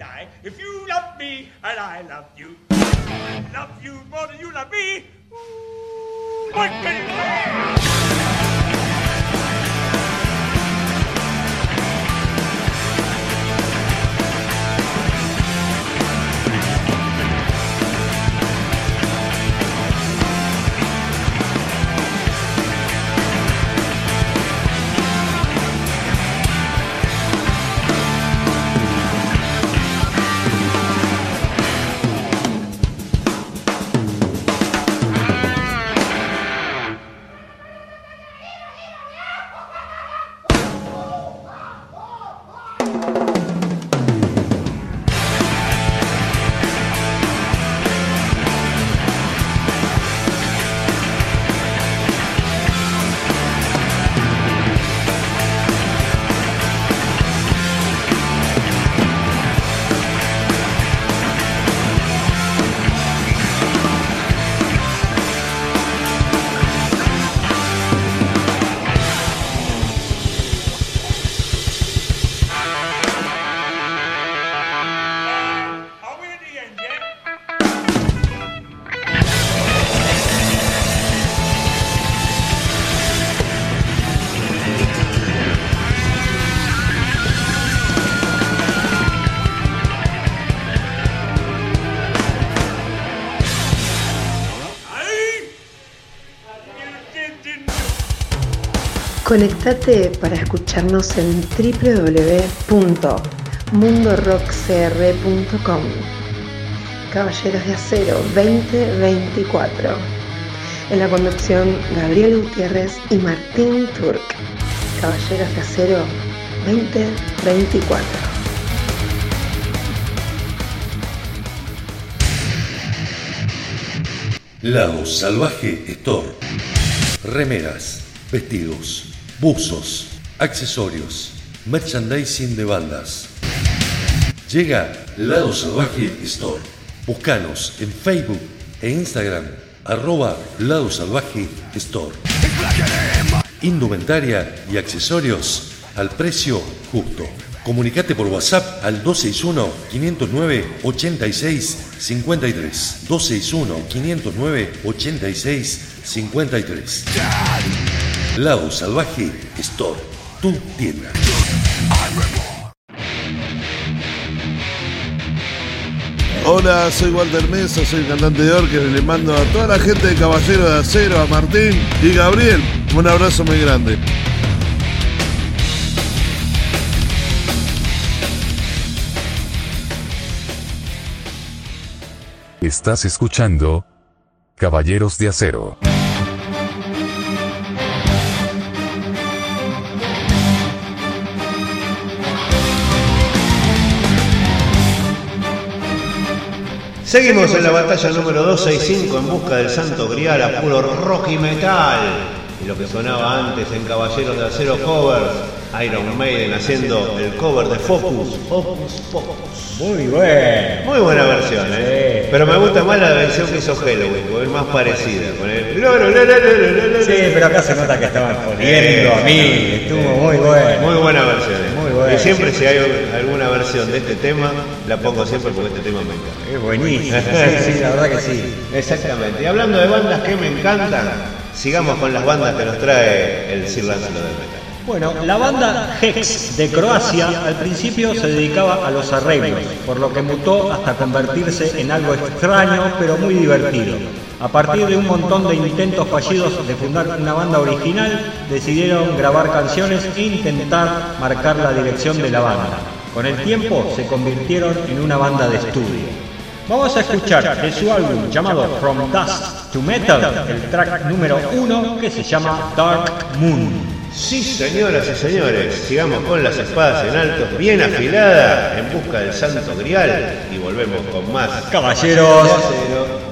die. If you love me and I love you more than you love me, what can you say? Conectate para escucharnos en www.mundorockcr.com. Caballeros de Acero 2024. En la conducción, Gabriel Gutiérrez y Martín Turk. Caballeros de Acero 2024. Lado Salvaje Store. Remeras, vestidos, buzos, accesorios, merchandising de bandas. Llega Lado Salvaje Store. Búscanos en Facebook e Instagram @Lado Salvaje Store. Indumentaria y accesorios al precio justo. Comunicate por WhatsApp al 261-509-8653. 261-509-8653. Lado Salvaje Store, tu tienda. Hola, soy Walter Mesa, soy el cantante de Orques. Le mando a toda la gente de Caballero de Acero, a Martín y Gabriel, un abrazo muy grande. Estás escuchando Caballeros de Acero. Seguimos en la batalla número 265 en busca del Santo Grial a puro rock y metal. Y lo que sonaba antes en Caballeros de Acero covers, Iron Maiden haciendo el cover de Focus, Hocus Pocus. Muy bueno. Muy buena versión, ¿eh? Sí, pero me gusta más la versión que hizo Halloween, porque es más parecida. Con el... Sí, pero acá se nota que estaban jodiendo a mí. Estuvo muy bueno. Muy buena versión, ¿eh? Muy buena. Y siempre si hay alguna versión de este tema, la pongo siempre porque este tema me encanta. Es buenísimo. Sí, la verdad que sí. Exactamente. Y hablando de bandas que me encantan, sigamos con las bandas que nos trae el Sir Lancelot del Metal. Bueno, la banda Hex de Croacia al principio se dedicaba a los arreglos, por lo que mutó hasta convertirse en algo extraño pero muy divertido. A partir de un montón de intentos fallidos de fundar una banda original, decidieron grabar canciones e intentar marcar la dirección de la banda. Con el tiempo se convirtieron en una banda de estudio. Vamos a escuchar de su álbum llamado From Dust to Metal el track número 1 que se llama Dark Moon. Sí, señoras y señores, sigamos con las espadas en alto, bien afiladas, en busca del Santo Grial, y volvemos con más Caballeros de Acero.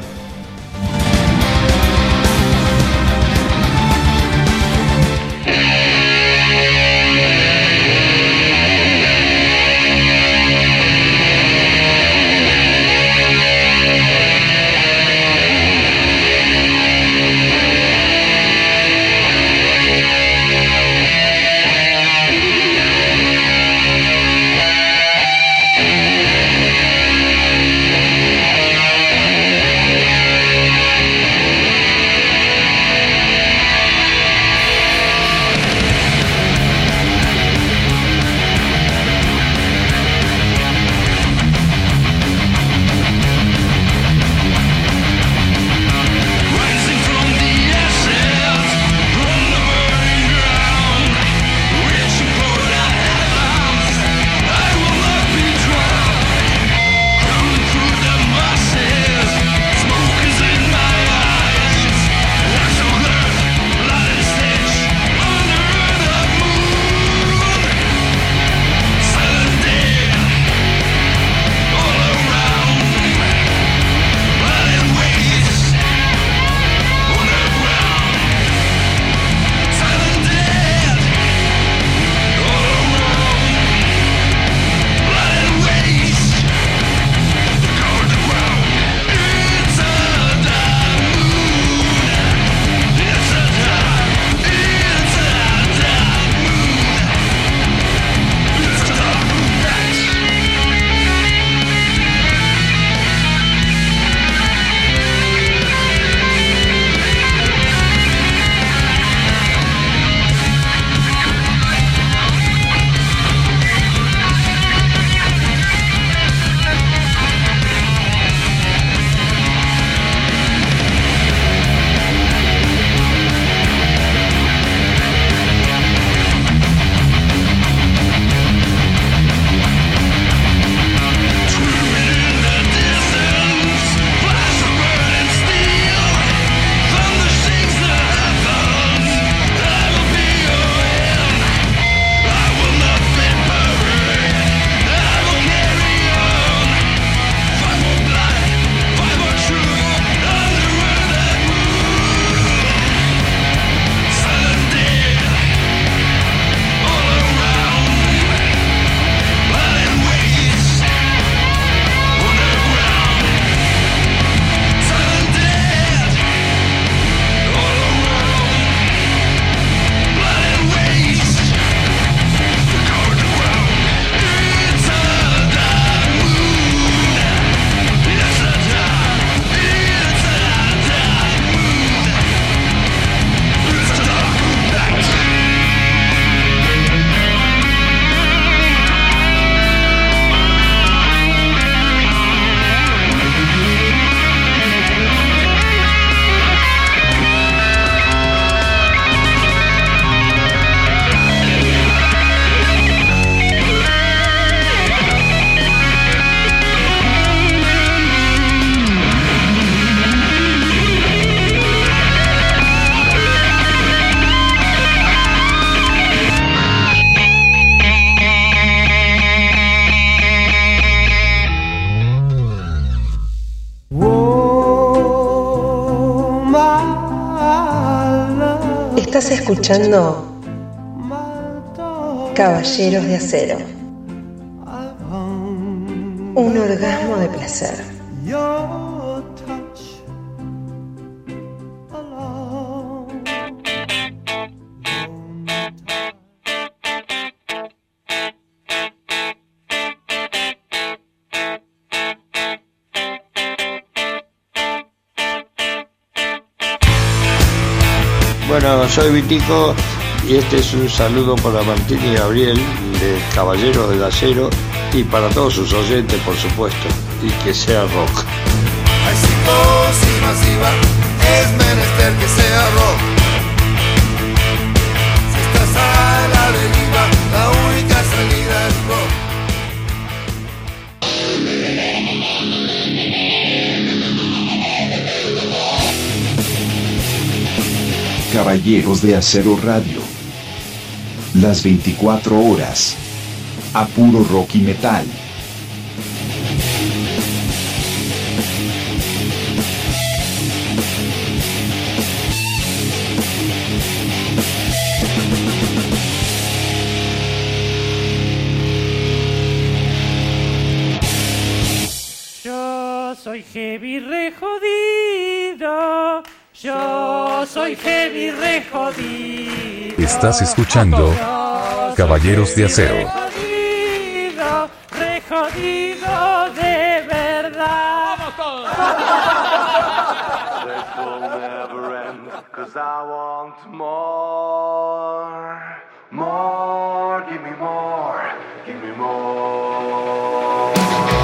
Estás escuchando Caballeros de Acero. Un orgasmo de placer. Bueno, soy Vitico y este es un saludo para Martín y Gabriel de Caballeros del Acero y para todos sus oyentes, por supuesto, y que sea rock. Hay psicosis masiva, es menester que sea rock. Si estás a la deriva, la única salida es rock. Caballeros de Acero Radio. Las 24 horas. A puro rock y metal. Yo soy heavy re jodido. Yo soy heavy re jodido. Estás escuchando Caballeros de Acero. Re jodido de verdad. ¡Vamos todos! This will never end, 'cause I want more. More, give me more, give me more.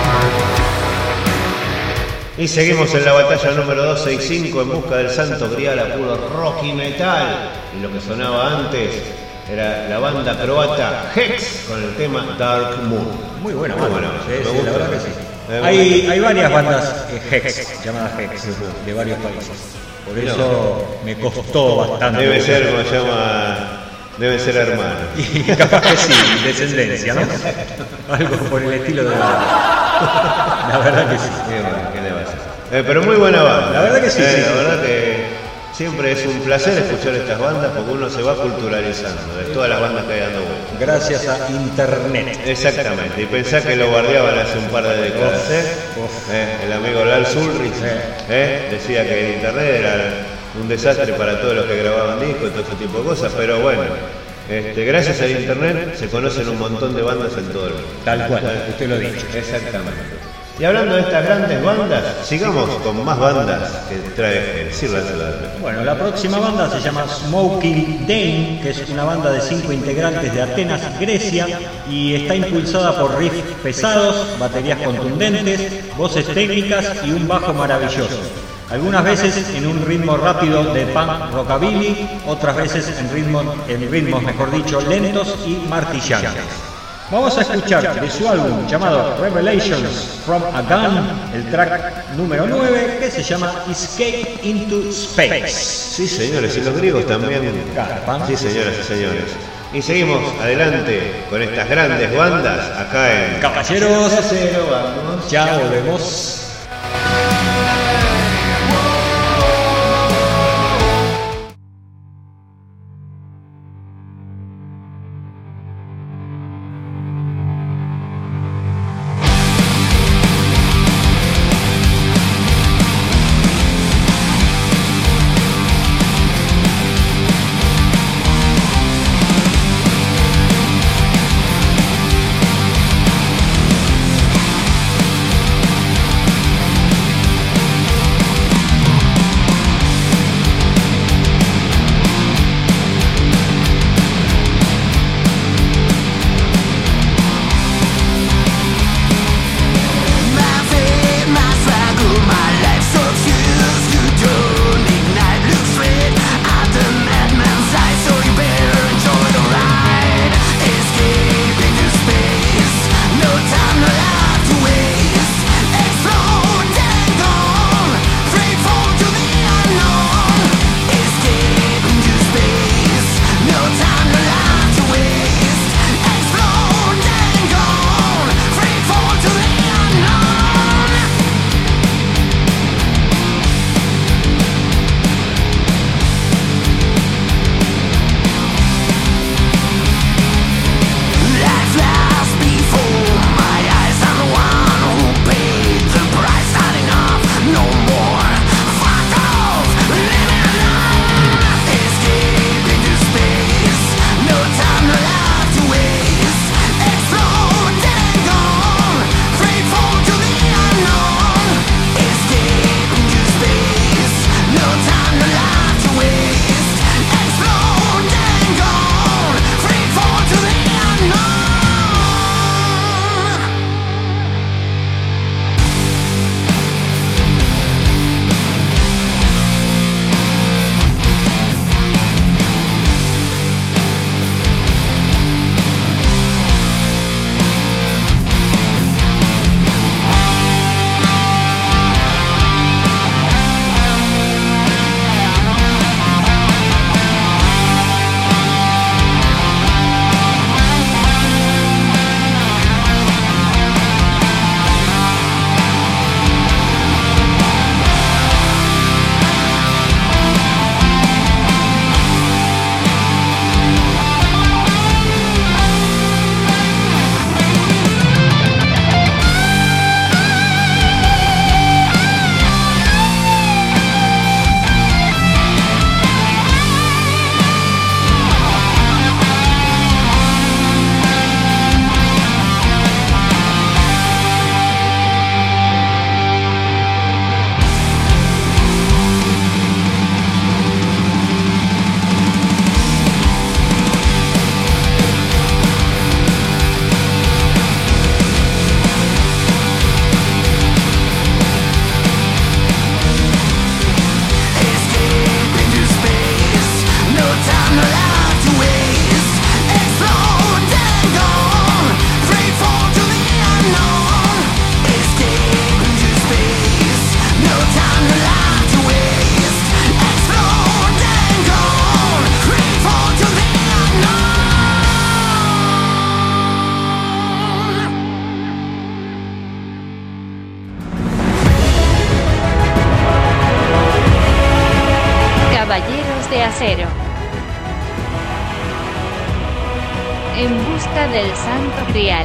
Y seguimos en la batalla número 265 en busca del santo grial a puro rock y metal. Y lo que sonaba antes era la banda croata Hex con el tema Dark Moon. Muy buena banda. Bueno, sí, Me sí, gusta. la verdad que sí. Hay varias bandas Hex, llamadas Hex, de varios países. Por eso me costó bastante. Debe ser, como se llama, deben ser hermanos. Y capaz que sí, descendencia, ¿no? Algo por el estilo de la verdad que sí. ¿Qué le va a hacer? Pero muy buena banda. La verdad que sí, sí. La verdad que siempre es un placer escuchar estas bandas porque uno se va culturalizando de todas las bandas que hay dando vueltas. Gracias a internet. Exactamente. Y pensá que lo guardiaban hace un par de décadas. El amigo Lars Ulrich decía que el internet era un desastre para todos los que grababan discos y todo ese tipo de cosas, pero bueno. Gracias al internet se conocen un montón de bandas en todo el mundo. Tal cual, usted lo ha dicho. Exactamente. Y hablando de estas grandes bandas, sigamos con más bandas que trae Sir Lancelot. Bueno, la próxima banda se llama Smoking Dane, que es una banda de 5 integrantes de Atenas, Grecia, y está impulsada por riffs pesados, baterías contundentes, voces técnicas y un bajo maravilloso. Algunas veces en un ritmo rápido de punk rockabilly, otras veces en ritmos mejor dicho, lentos y martillantes. Vamos a escuchar de su álbum llamado Revelations from a Gun, el track número 9, que se llama Escape into Space. Sí, señores, y los griegos también. Sí, señoras y señores. Y seguimos adelante con estas grandes bandas acá en Caballeros de Acero. Vamos. Ya volvemos. busca del Santo Grial.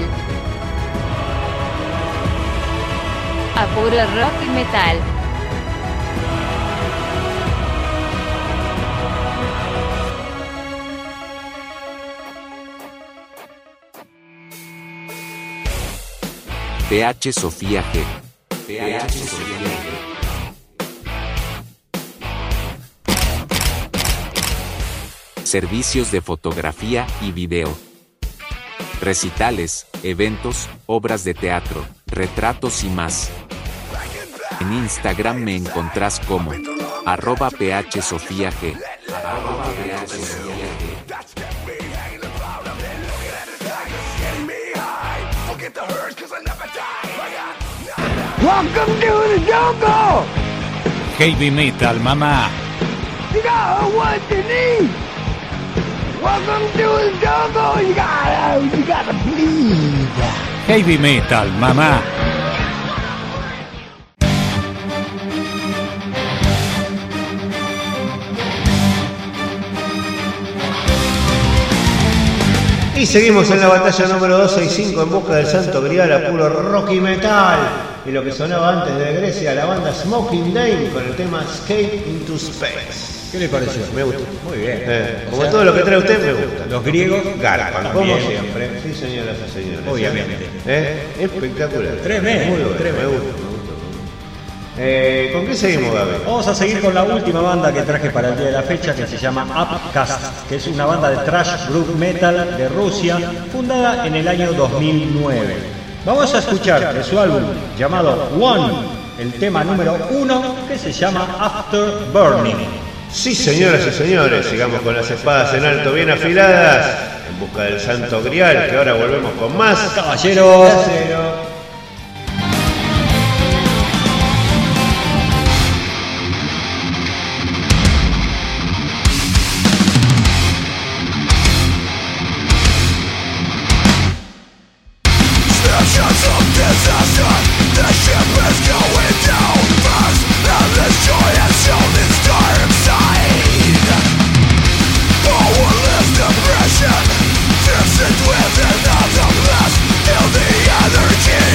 A puro rock y metal. PH Sofía G. PH Sofía G. Servicios de fotografía y video. Recitales, eventos, obras de teatro, retratos y más. En Instagram me encontrás como @PHSofiaG. Welcome to the jungle! Heavy metal, mamá. You got what you need! Welcome to the jungle! You gotta bleed! Heavy metal, mamá. Y seguimos en la batalla número 265 en busca del Santo Grial a puro rock y metal. Y lo que sonaba antes de Grecia, la banda Smoking Dane con el tema Escape into Space. ¿Qué le pareció? Me gusta. Muy bien. Como o sea, todo lo que trae usted me gusta. Los griegos garpan, como siempre. Sí, señoras y señores. Obviamente. Espectacular. Tremendo. Muy bueno. Tremendo. Me gusta. ¿Con qué seguimos, Gaby? Vamos a seguir con la última banda que traje para el día de la fecha, que se llama Upcast, que es una banda de thrash groove metal de Rusia, fundada en el año 2009. Vamos a escuchar de su álbum llamado One, el tema número 1, que se llama Afterburning. Sí, señoras y señores, sigamos con las espadas en alto bien afiladas, en busca del Santo Grial, que ahora volvemos con más Caballeros de Acero. Within all the blast, feel the energy.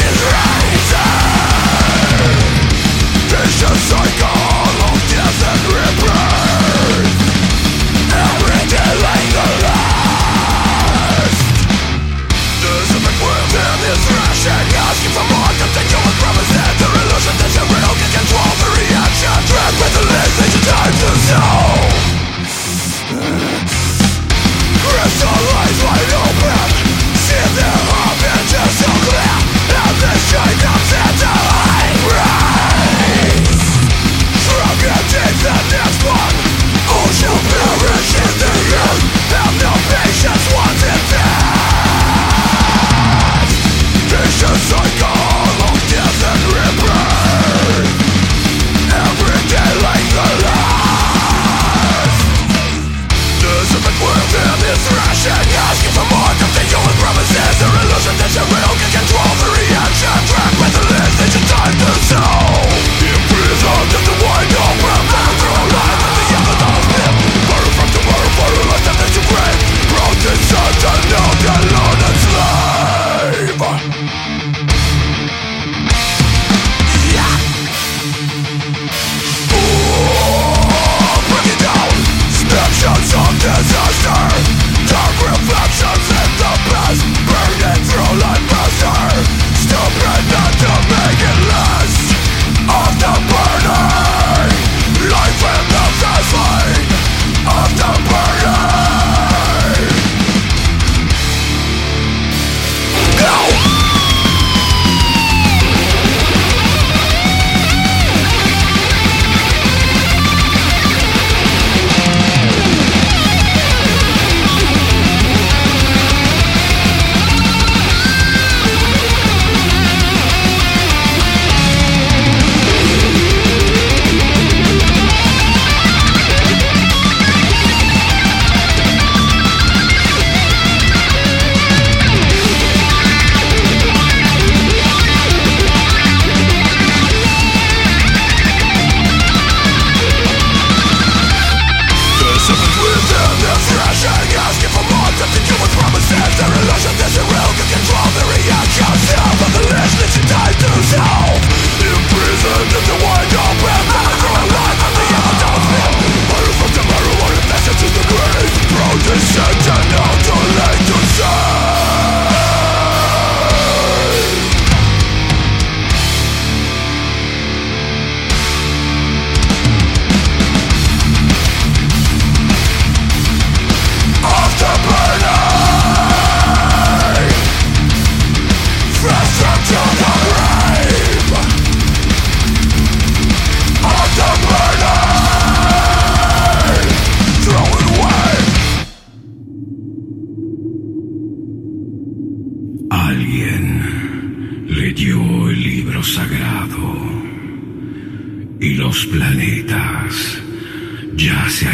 sagrado y los planetas ya se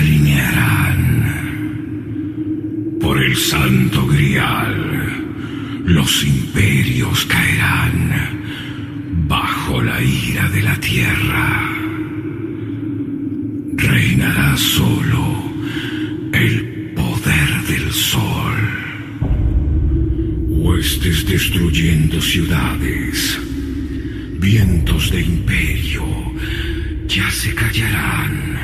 alinearán. Por el santo grial, los imperios caerán bajo la ira de la tierra. Reinará solo el poder del sol. Huestes destruyendo ciudades, vientos de imperio ya se callarán.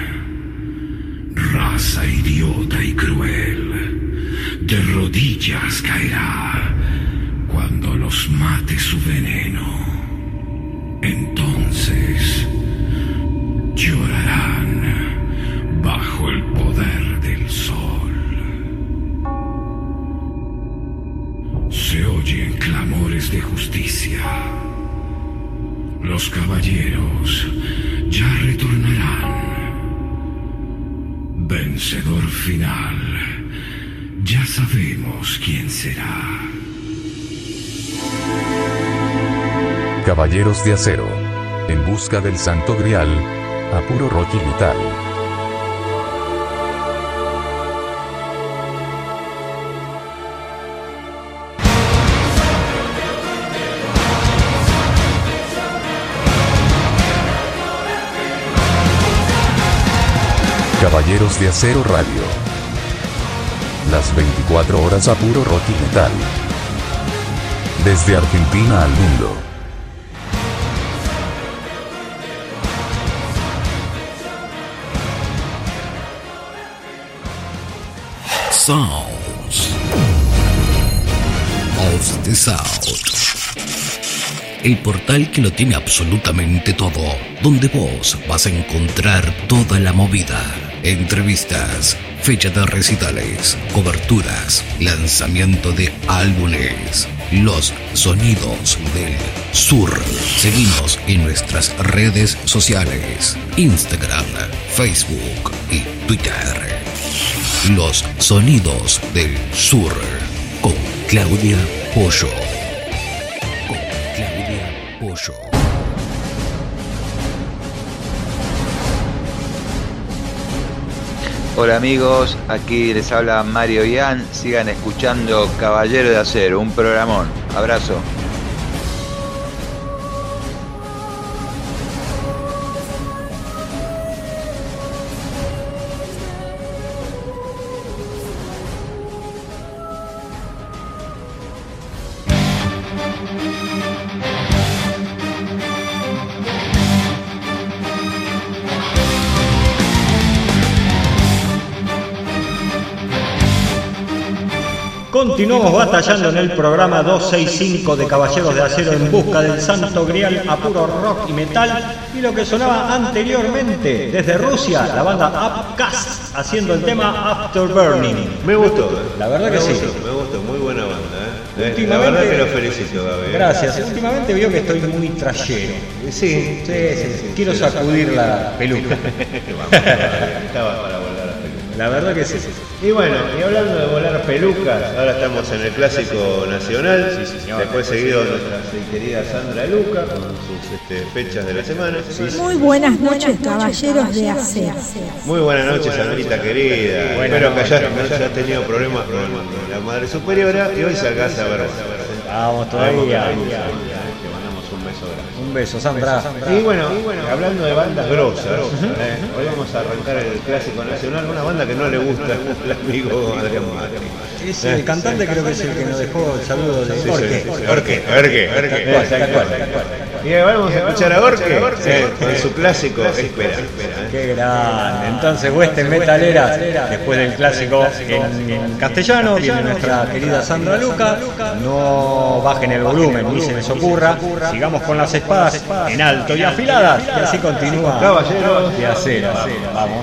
Raza idiota y cruel de rodillas caerá cuando los mate su veneno. Entonces llorarán bajo el poder del sol. Se oyen clamores de justicia. Los caballeros ya retornarán. Vencedor final, ya sabemos quién será. Caballeros de Acero. En busca del Santo Grial. A puro rock y metal. Caballeros de Acero Radio. Las 24 horas a puro rock y metal. Desde Argentina al mundo. Sounds of the South. El portal que lo tiene absolutamente todo, donde vos vas a encontrar toda la movida, entrevistas, fecha de recitales, coberturas, lanzamiento de álbumes, los sonidos del sur. Seguimos en nuestras redes sociales, Instagram, Facebook y Twitter. Los sonidos del sur con Claudia Pollo. Hola amigos, aquí les habla Mario Ian. Sigan escuchando Caballero de Acero, un programón. Abrazo. Continuamos batallando en el programa 265 de Caballeros de Acero en busca del Santo Grial a puro rock y metal. Y lo que sonaba anteriormente desde Rusia, la banda Upcast haciendo el tema Afterburning. Me gustó, la verdad que sí. Me gustó, muy buena banda. La verdad que lo felicito, Gaby. Gracias. Últimamente veo que estoy muy trayero. Sí. Quiero sacudir la peluca. Estaba para volar la peluca. La verdad que sí. Y bueno, y hablando de volar pelucas, ahora estamos en el Clásico Nacional, después seguido de nuestra querida Sandra Luca con sus fechas de la semana. Muy buenas noches, Caballeros de Acero. Muy buenas noches, Sandrita querida. Espero que hayas tenido problemas con la Madre Superiora y hoy salgás a ver. Vamos todavía. Un beso, Sandra. Y bueno, hablando de bandas grosas, hoy vamos a arrancar el Clásico Nacional, una banda que no le gusta al amigo Adrián Mati. Es el cantante, creo que es el que nos dejó el saludo de Orque. Y ahora vamos a escuchar a Orque con su clásico Espera. Qué grande. Entonces, Huestes Metaleras, después del clásico en castellano, viene nuestra querida Sandra Luca. No bajen el volumen, ni se les ocurra. Sigamos con las espadas en alto y afiladas. Y así continúa Caballeros de Acero. Vamos.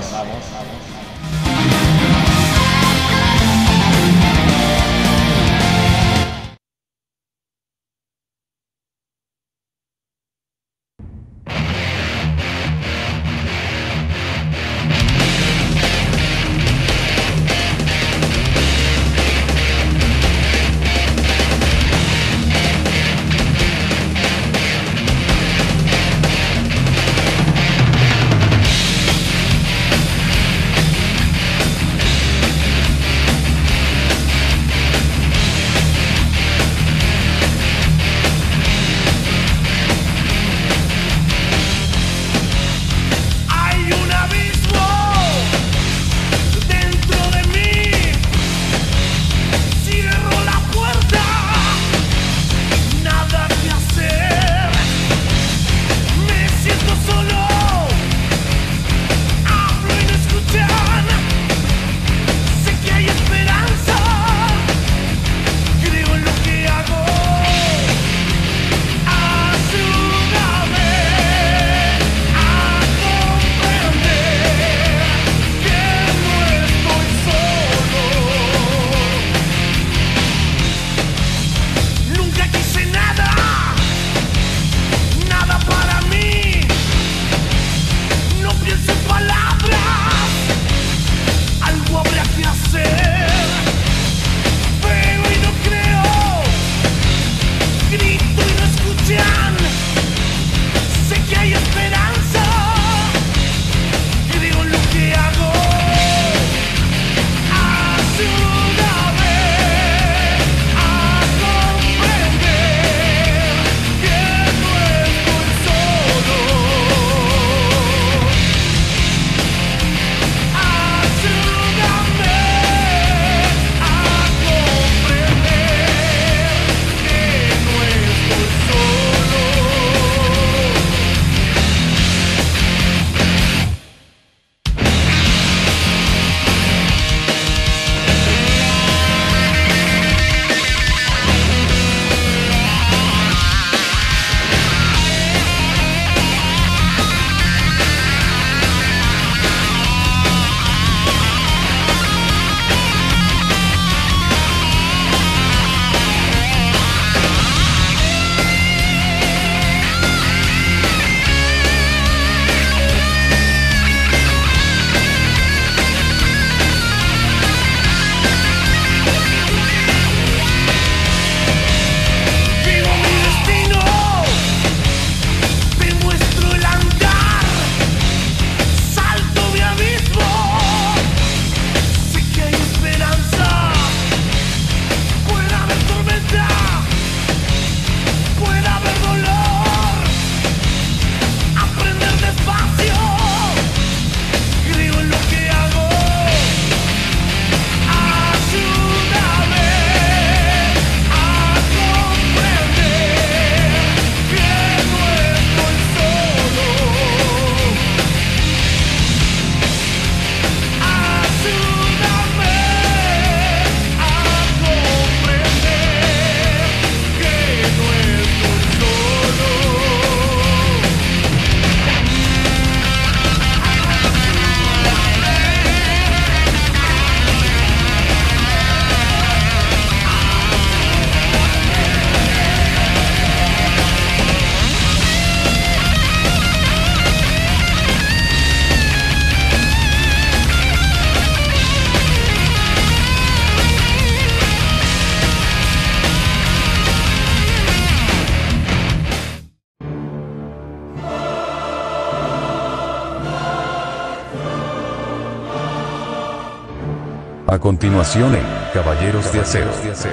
A continuación en Caballeros de Acero.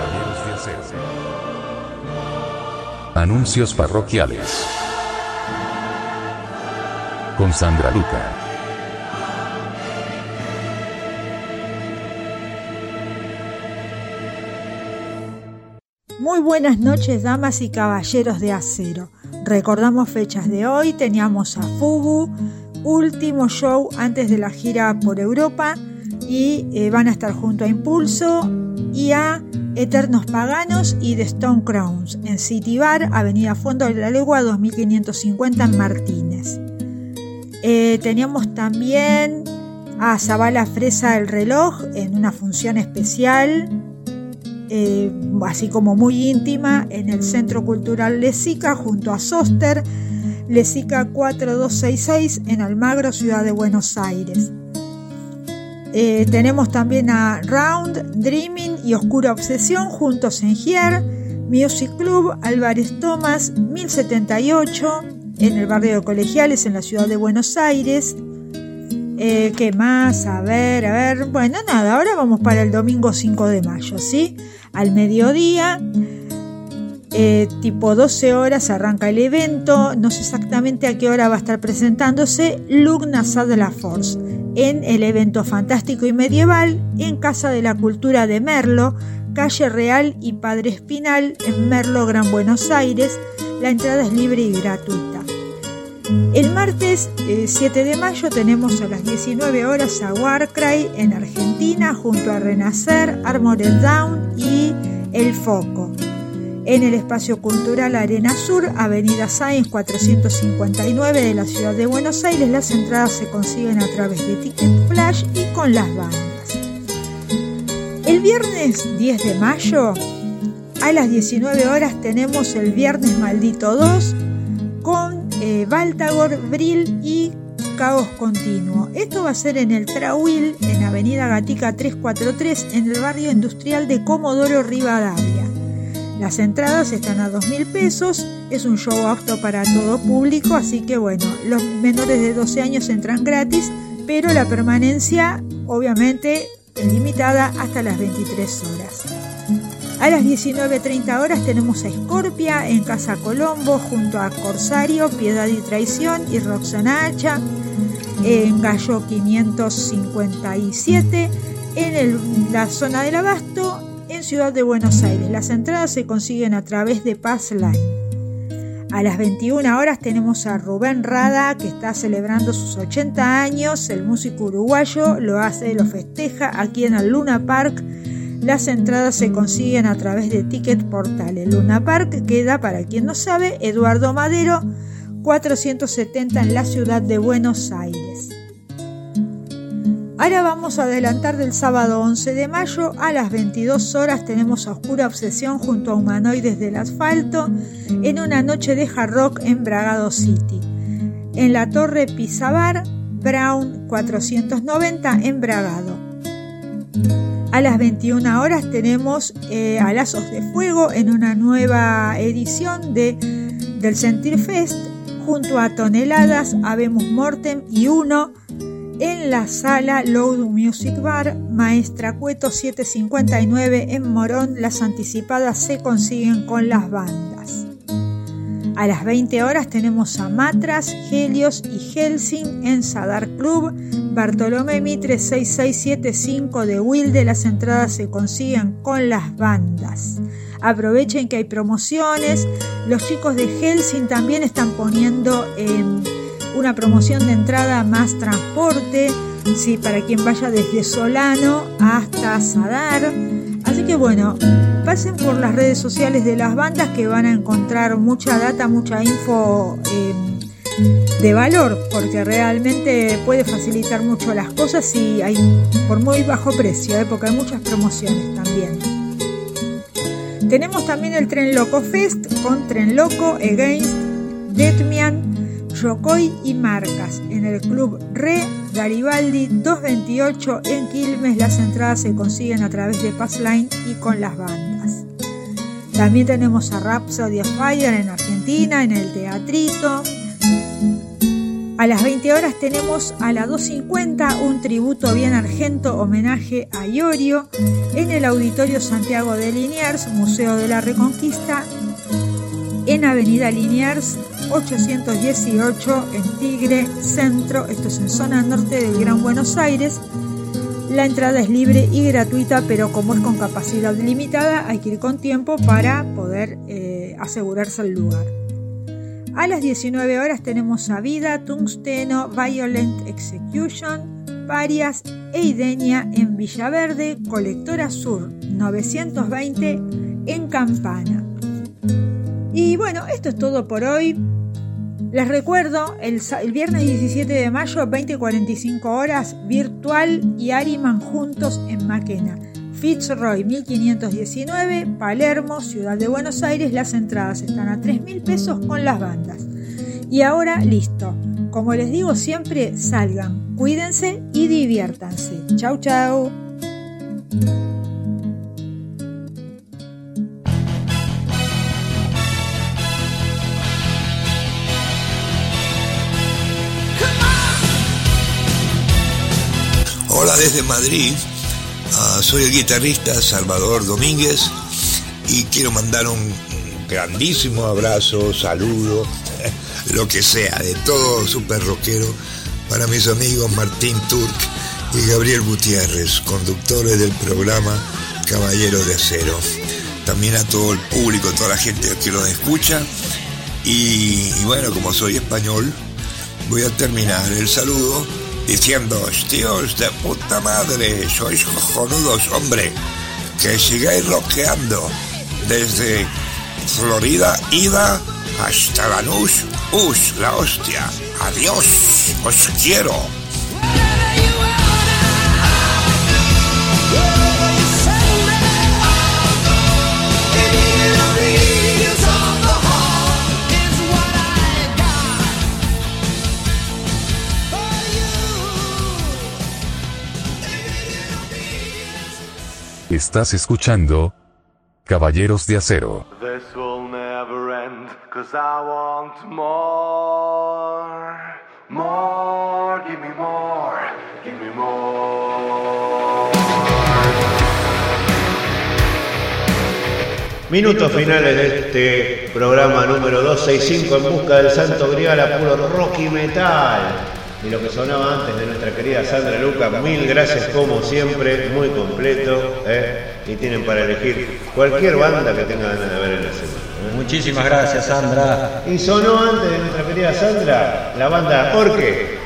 Anuncios parroquiales. Con Sandra Luca. Muy buenas noches, damas y caballeros de acero. Recordamos fechas de hoy. Teníamos a Fubu, último show antes de la gira por Europa, y van a estar junto a Impulso y a Eternos Paganos y The Stone Crowns en City Bar, Avenida Fondo de la Legua 2550 en Martínez. Teníamos también a Zabala Fresa El Reloj en una función especial, así como muy íntima, en el Centro Cultural Lezica junto a Soster, Lezica 4266 en Almagro, Ciudad de Buenos Aires. Tenemos también a Round, Dreaming y Oscura Obsesión juntos en Here, Music Club Álvarez Tomás 1078 en el barrio de Colegiales en la Ciudad de Buenos Aires. ¿Qué más? A ver. Bueno, nada, ahora vamos para el domingo 5 de mayo, ¿sí? Al mediodía, tipo 12 horas, arranca el evento. No sé exactamente a qué hora va a estar presentándose Luc Nassar de la Force en el evento fantástico y medieval en Casa de la Cultura de Merlo, Calle Real y Padre Espinal en Merlo, Gran Buenos Aires. La entrada es libre y gratuita. El martes 7 de mayo tenemos a las 19 horas a Warcry en Argentina junto a Renacer, Armored Down y El Foco. En el Espacio Cultural Arena Sur, Avenida Sáenz 459 de la Ciudad de Buenos Aires. Las entradas se consiguen a través de Ticket Flash y con las bandas. El viernes 10 de mayo a las 19 horas tenemos el Viernes Maldito 2 con Baltagor, Brill y Caos Continuo. Esto va a ser en el Trauil, en Avenida Gatica 343, en el barrio industrial de Comodoro Rivadavia. Las entradas están a 2.000 pesos, es un show apto para todo público, así que bueno, los menores de 12 años entran gratis, pero la permanencia obviamente es limitada hasta las 23 horas. A las 19:30 horas tenemos a Scorpia en Casa Colombo junto a Corsario, Piedad y Traición y Roxana Hacha en Gallo 557 en la zona del Abasto en Ciudad de Buenos Aires. Las entradas se consiguen a través de Pass Line. A las 21 horas tenemos a Rubén Rada, que está celebrando sus 80 años. El músico uruguayo lo festeja aquí en el Luna Park. Las entradas se consiguen a través de Ticket Portal. El Luna Park queda, para quien no sabe, Eduardo Madero 470 en la Ciudad de Buenos Aires. Ahora vamos a adelantar del sábado 11 de mayo. A las 22 horas tenemos a Oscura Obsesión junto a Humanoides del Asfalto en una noche de hard rock en Bragado City. En la Torre Pizabar, Brown 490 en Bragado. A las 21 horas tenemos a Lazos de Fuego en una nueva edición del Sentir Fest junto a Toneladas, Habemus Mortem y Uno en la sala Loud Music Bar, Maestra Cueto 759 en Morón. Las anticipadas se consiguen con las bandas. A las 20 horas tenemos a Matras, Helios y Helsing en Sadar Club, Bartolomé Mitre 6675 de Wilde. Las entradas se consiguen con las bandas. Aprovechen que hay promociones. Los chicos de Helsing también están poniendo una promoción de entrada más transporte, sí, para quien vaya desde Solano hasta Sadar. Así que bueno, pasen por las redes sociales de las bandas, que van a encontrar mucha data, mucha info de valor, porque realmente puede facilitar mucho las cosas y hay por muy bajo precio, porque hay muchas promociones también. Tenemos también el Tren Loco Fest con Tren Loco, Against, Deadmian, Yokoi y Marcas en el Club Re Garibaldi 228 en Quilmes. Las entradas se consiguen a través de Passline y con las bandas. También tenemos a Rhapsody of Fire en Argentina en el Teatrito. A las 20 horas tenemos a las 2:50 un tributo bien argento, homenaje a Iorio, en el Auditorio Santiago de Liniers, Museo de la Reconquista, en Avenida Liniers 818 en Tigre Centro, esto es en zona norte del Gran Buenos Aires. La entrada es libre y gratuita, pero como es con capacidad limitada, hay que ir con tiempo para poder asegurarse el lugar. A las 19 horas tenemos a Vida, Tungsteno, Violent Execution, Parias e Idenia en Villaverde, Colectora Sur 920 en Campana. Y bueno, esto es todo por hoy. Les recuerdo, el viernes 17 de mayo, 20:45 horas, Virtual y Ariman juntos en Maquena. Fitzroy 1519, Palermo, Ciudad de Buenos Aires. Las entradas están a 3.000 pesos con las bandas. Y ahora, listo. Como les digo siempre, salgan, cuídense y diviértanse. Chau, chau. Hola desde Madrid, soy el guitarrista Salvador Domínguez y quiero mandar un grandísimo abrazo, saludo, lo que sea, de todo super rockero para mis amigos Martín Turk y Gabriel Gutiérrez, conductores del programa Caballeros de Acero. También a todo el público, toda la gente que los escucha y bueno, como soy español, voy a terminar el saludo diciendo, tíos de puta madre, sois cojonudos, hombre, que sigáis rockeando desde Florida, ida hasta Lanús, la hostia, adiós, os quiero. Estás escuchando Caballeros de Acero. This will never end, 'cause I want more. More, give me more, give me more. Minutos finales de este programa número 265 en busca del Santo Grial a puro rock y metal. Y lo que sonaba antes de nuestra querida Sandra Luca, mil gracias como siempre, muy completo, y tienen para elegir cualquier banda que tengan ganas de ver en la semana. Muchísimas gracias, Sandra. Y sonó antes de nuestra querida Sandra la banda Orque.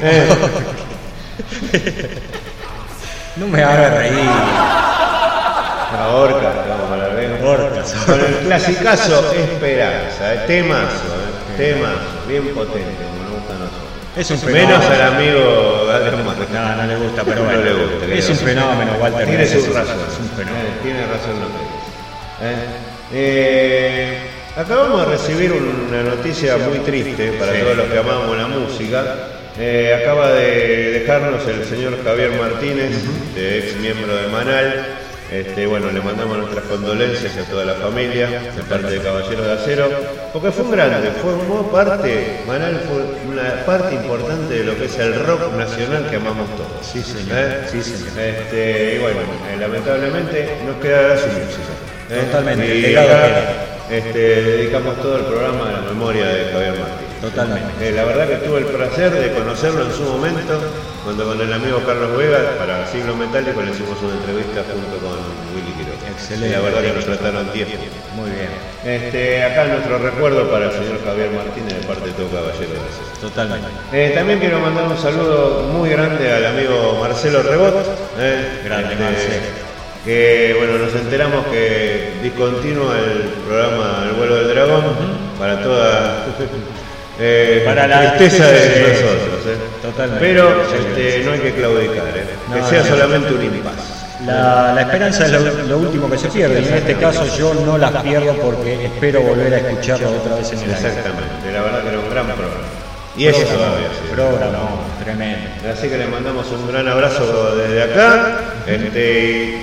No me hagas reír. La Orca, vamos a la ver. Con el clasicazo Esperanza, temazo, bien potente, como nos gusta a nosotros. Es un fenómeno. Menos al amigo Adrián Martín. No le gusta, pero bueno. No le gusta. Es un fenómeno, Walter. Tiene su razón. Es un fenómeno. Tiene razón lo que dice. Acabamos de recibir una noticia muy triste para todos los que amamos la música. Acaba de dejarnos el señor Javier Martínez, ex miembro de Manal. Bueno, le mandamos nuestras condolencias a toda la familia, de parte de Caballeros de Acero, porque fue un grande, Manal fue una parte importante de lo que es el rock nacional que amamos todos. Sí, señor. Sí, señor. Y bueno, lamentablemente nos quedará su música. Totalmente. Y acá, dedicamos todo el programa a la memoria de Javier Martín. Totalmente. La verdad que tuve el placer de conocerlo en su momento, cuando con el amigo Carlos Vega, para Siglo Metálico, le hicimos una entrevista junto con Willy Quiroga. Excelente. La verdad que nos trataron tiempo. Muy bien. Acá nuestro recuerdo para el señor Javier Martínez de parte de todo Caballero de Acero. Totalmente. También quiero mandar un saludo muy grande al amigo Marcelo Rebot. Grande Marcelo. Que bueno, nos enteramos que discontinúa el programa El Vuelo del Dragón para toda para la tristeza de nosotros. Totalmente. Pero no hay que claudicar, que sea solamente un impasse. La esperanza es lo último que se pierde, y en este caso yo no las pierdo porque espero volver a escucharlo otra vez en el año. Exactamente, la verdad que era un gran programa. Y eso todavía sí. Programa tremendo. Así que le mandamos un gran abrazo desde acá.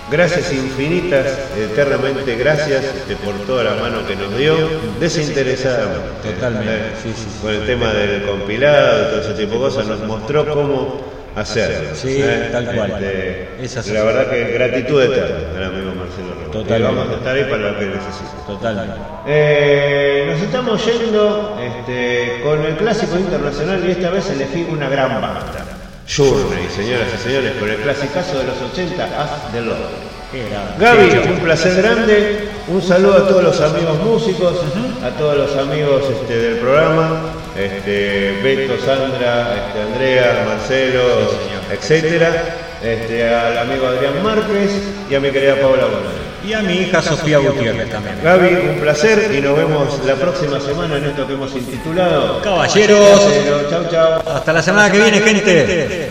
Gracias infinitas, eternamente gracias por toda la mano que nos dio, desinteresadamente. Totalmente, sí. Con el tema del compilado y todo ese tipo de cosas, nos mostró cómo hacerlo. Sí, tal cual. La verdad que gratitud eterna al amigo Marcelo Roca. Totalmente. Vamos a estar ahí para lo que necesite. Totalmente. Nos estamos yendo con el clásico internacional y esta vez elegí una gran banda. Journey, señoras y señores, por el clasicazo de los 80, As the Lord. Gaby, un placer grande, un saludo a todos los amigos músicos, a todos los amigos del programa, Beto, Sandra, Andrea, Marcelo, etcétera, al amigo Adrián Márquez y a mi querida Paula Bonner. Y a mi hija Sofía Gutiérrez también. Gaby, un placer y nos vemos la próxima semana en esto que hemos intitulado Caballeros. Chau. Hasta la semana que viene, gente.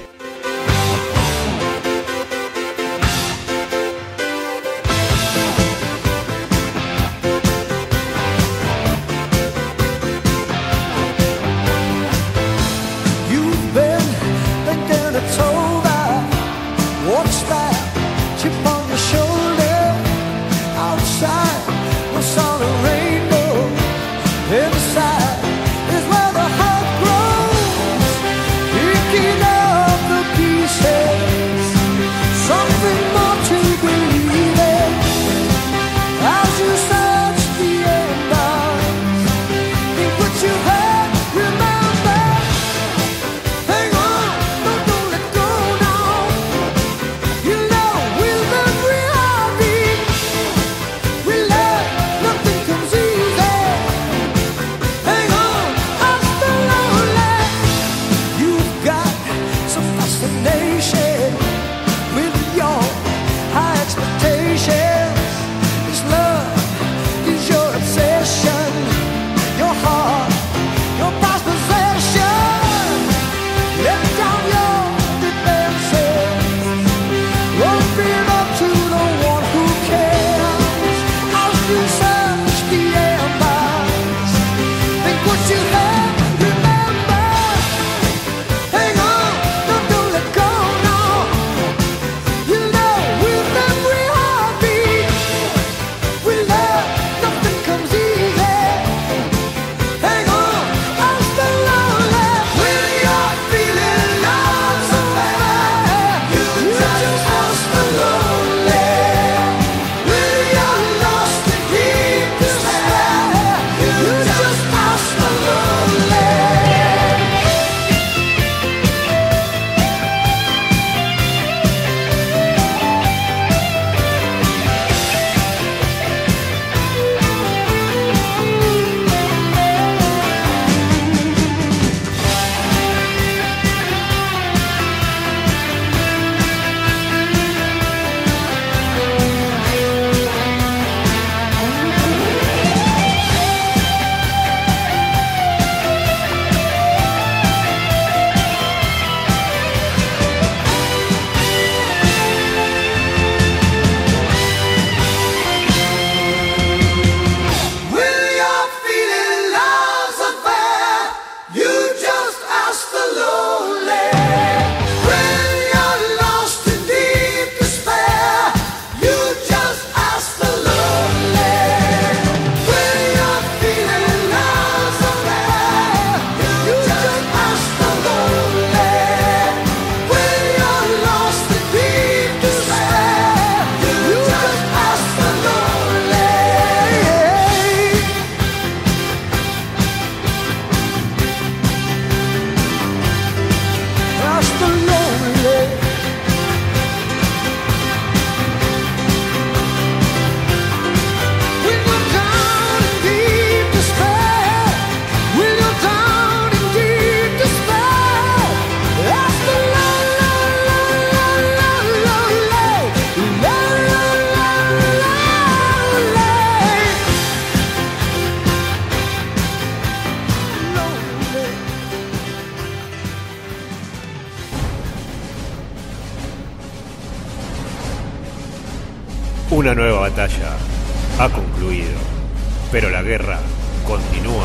Una nueva batalla ha concluido, pero la guerra continúa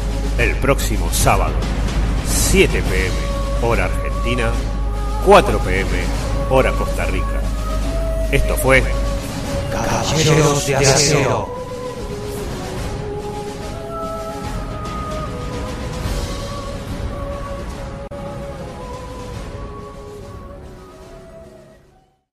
el próximo sábado, 7 p.m. hora Argentina, 4 p.m. hora Costa Rica. Esto fue Caballeros de Acero.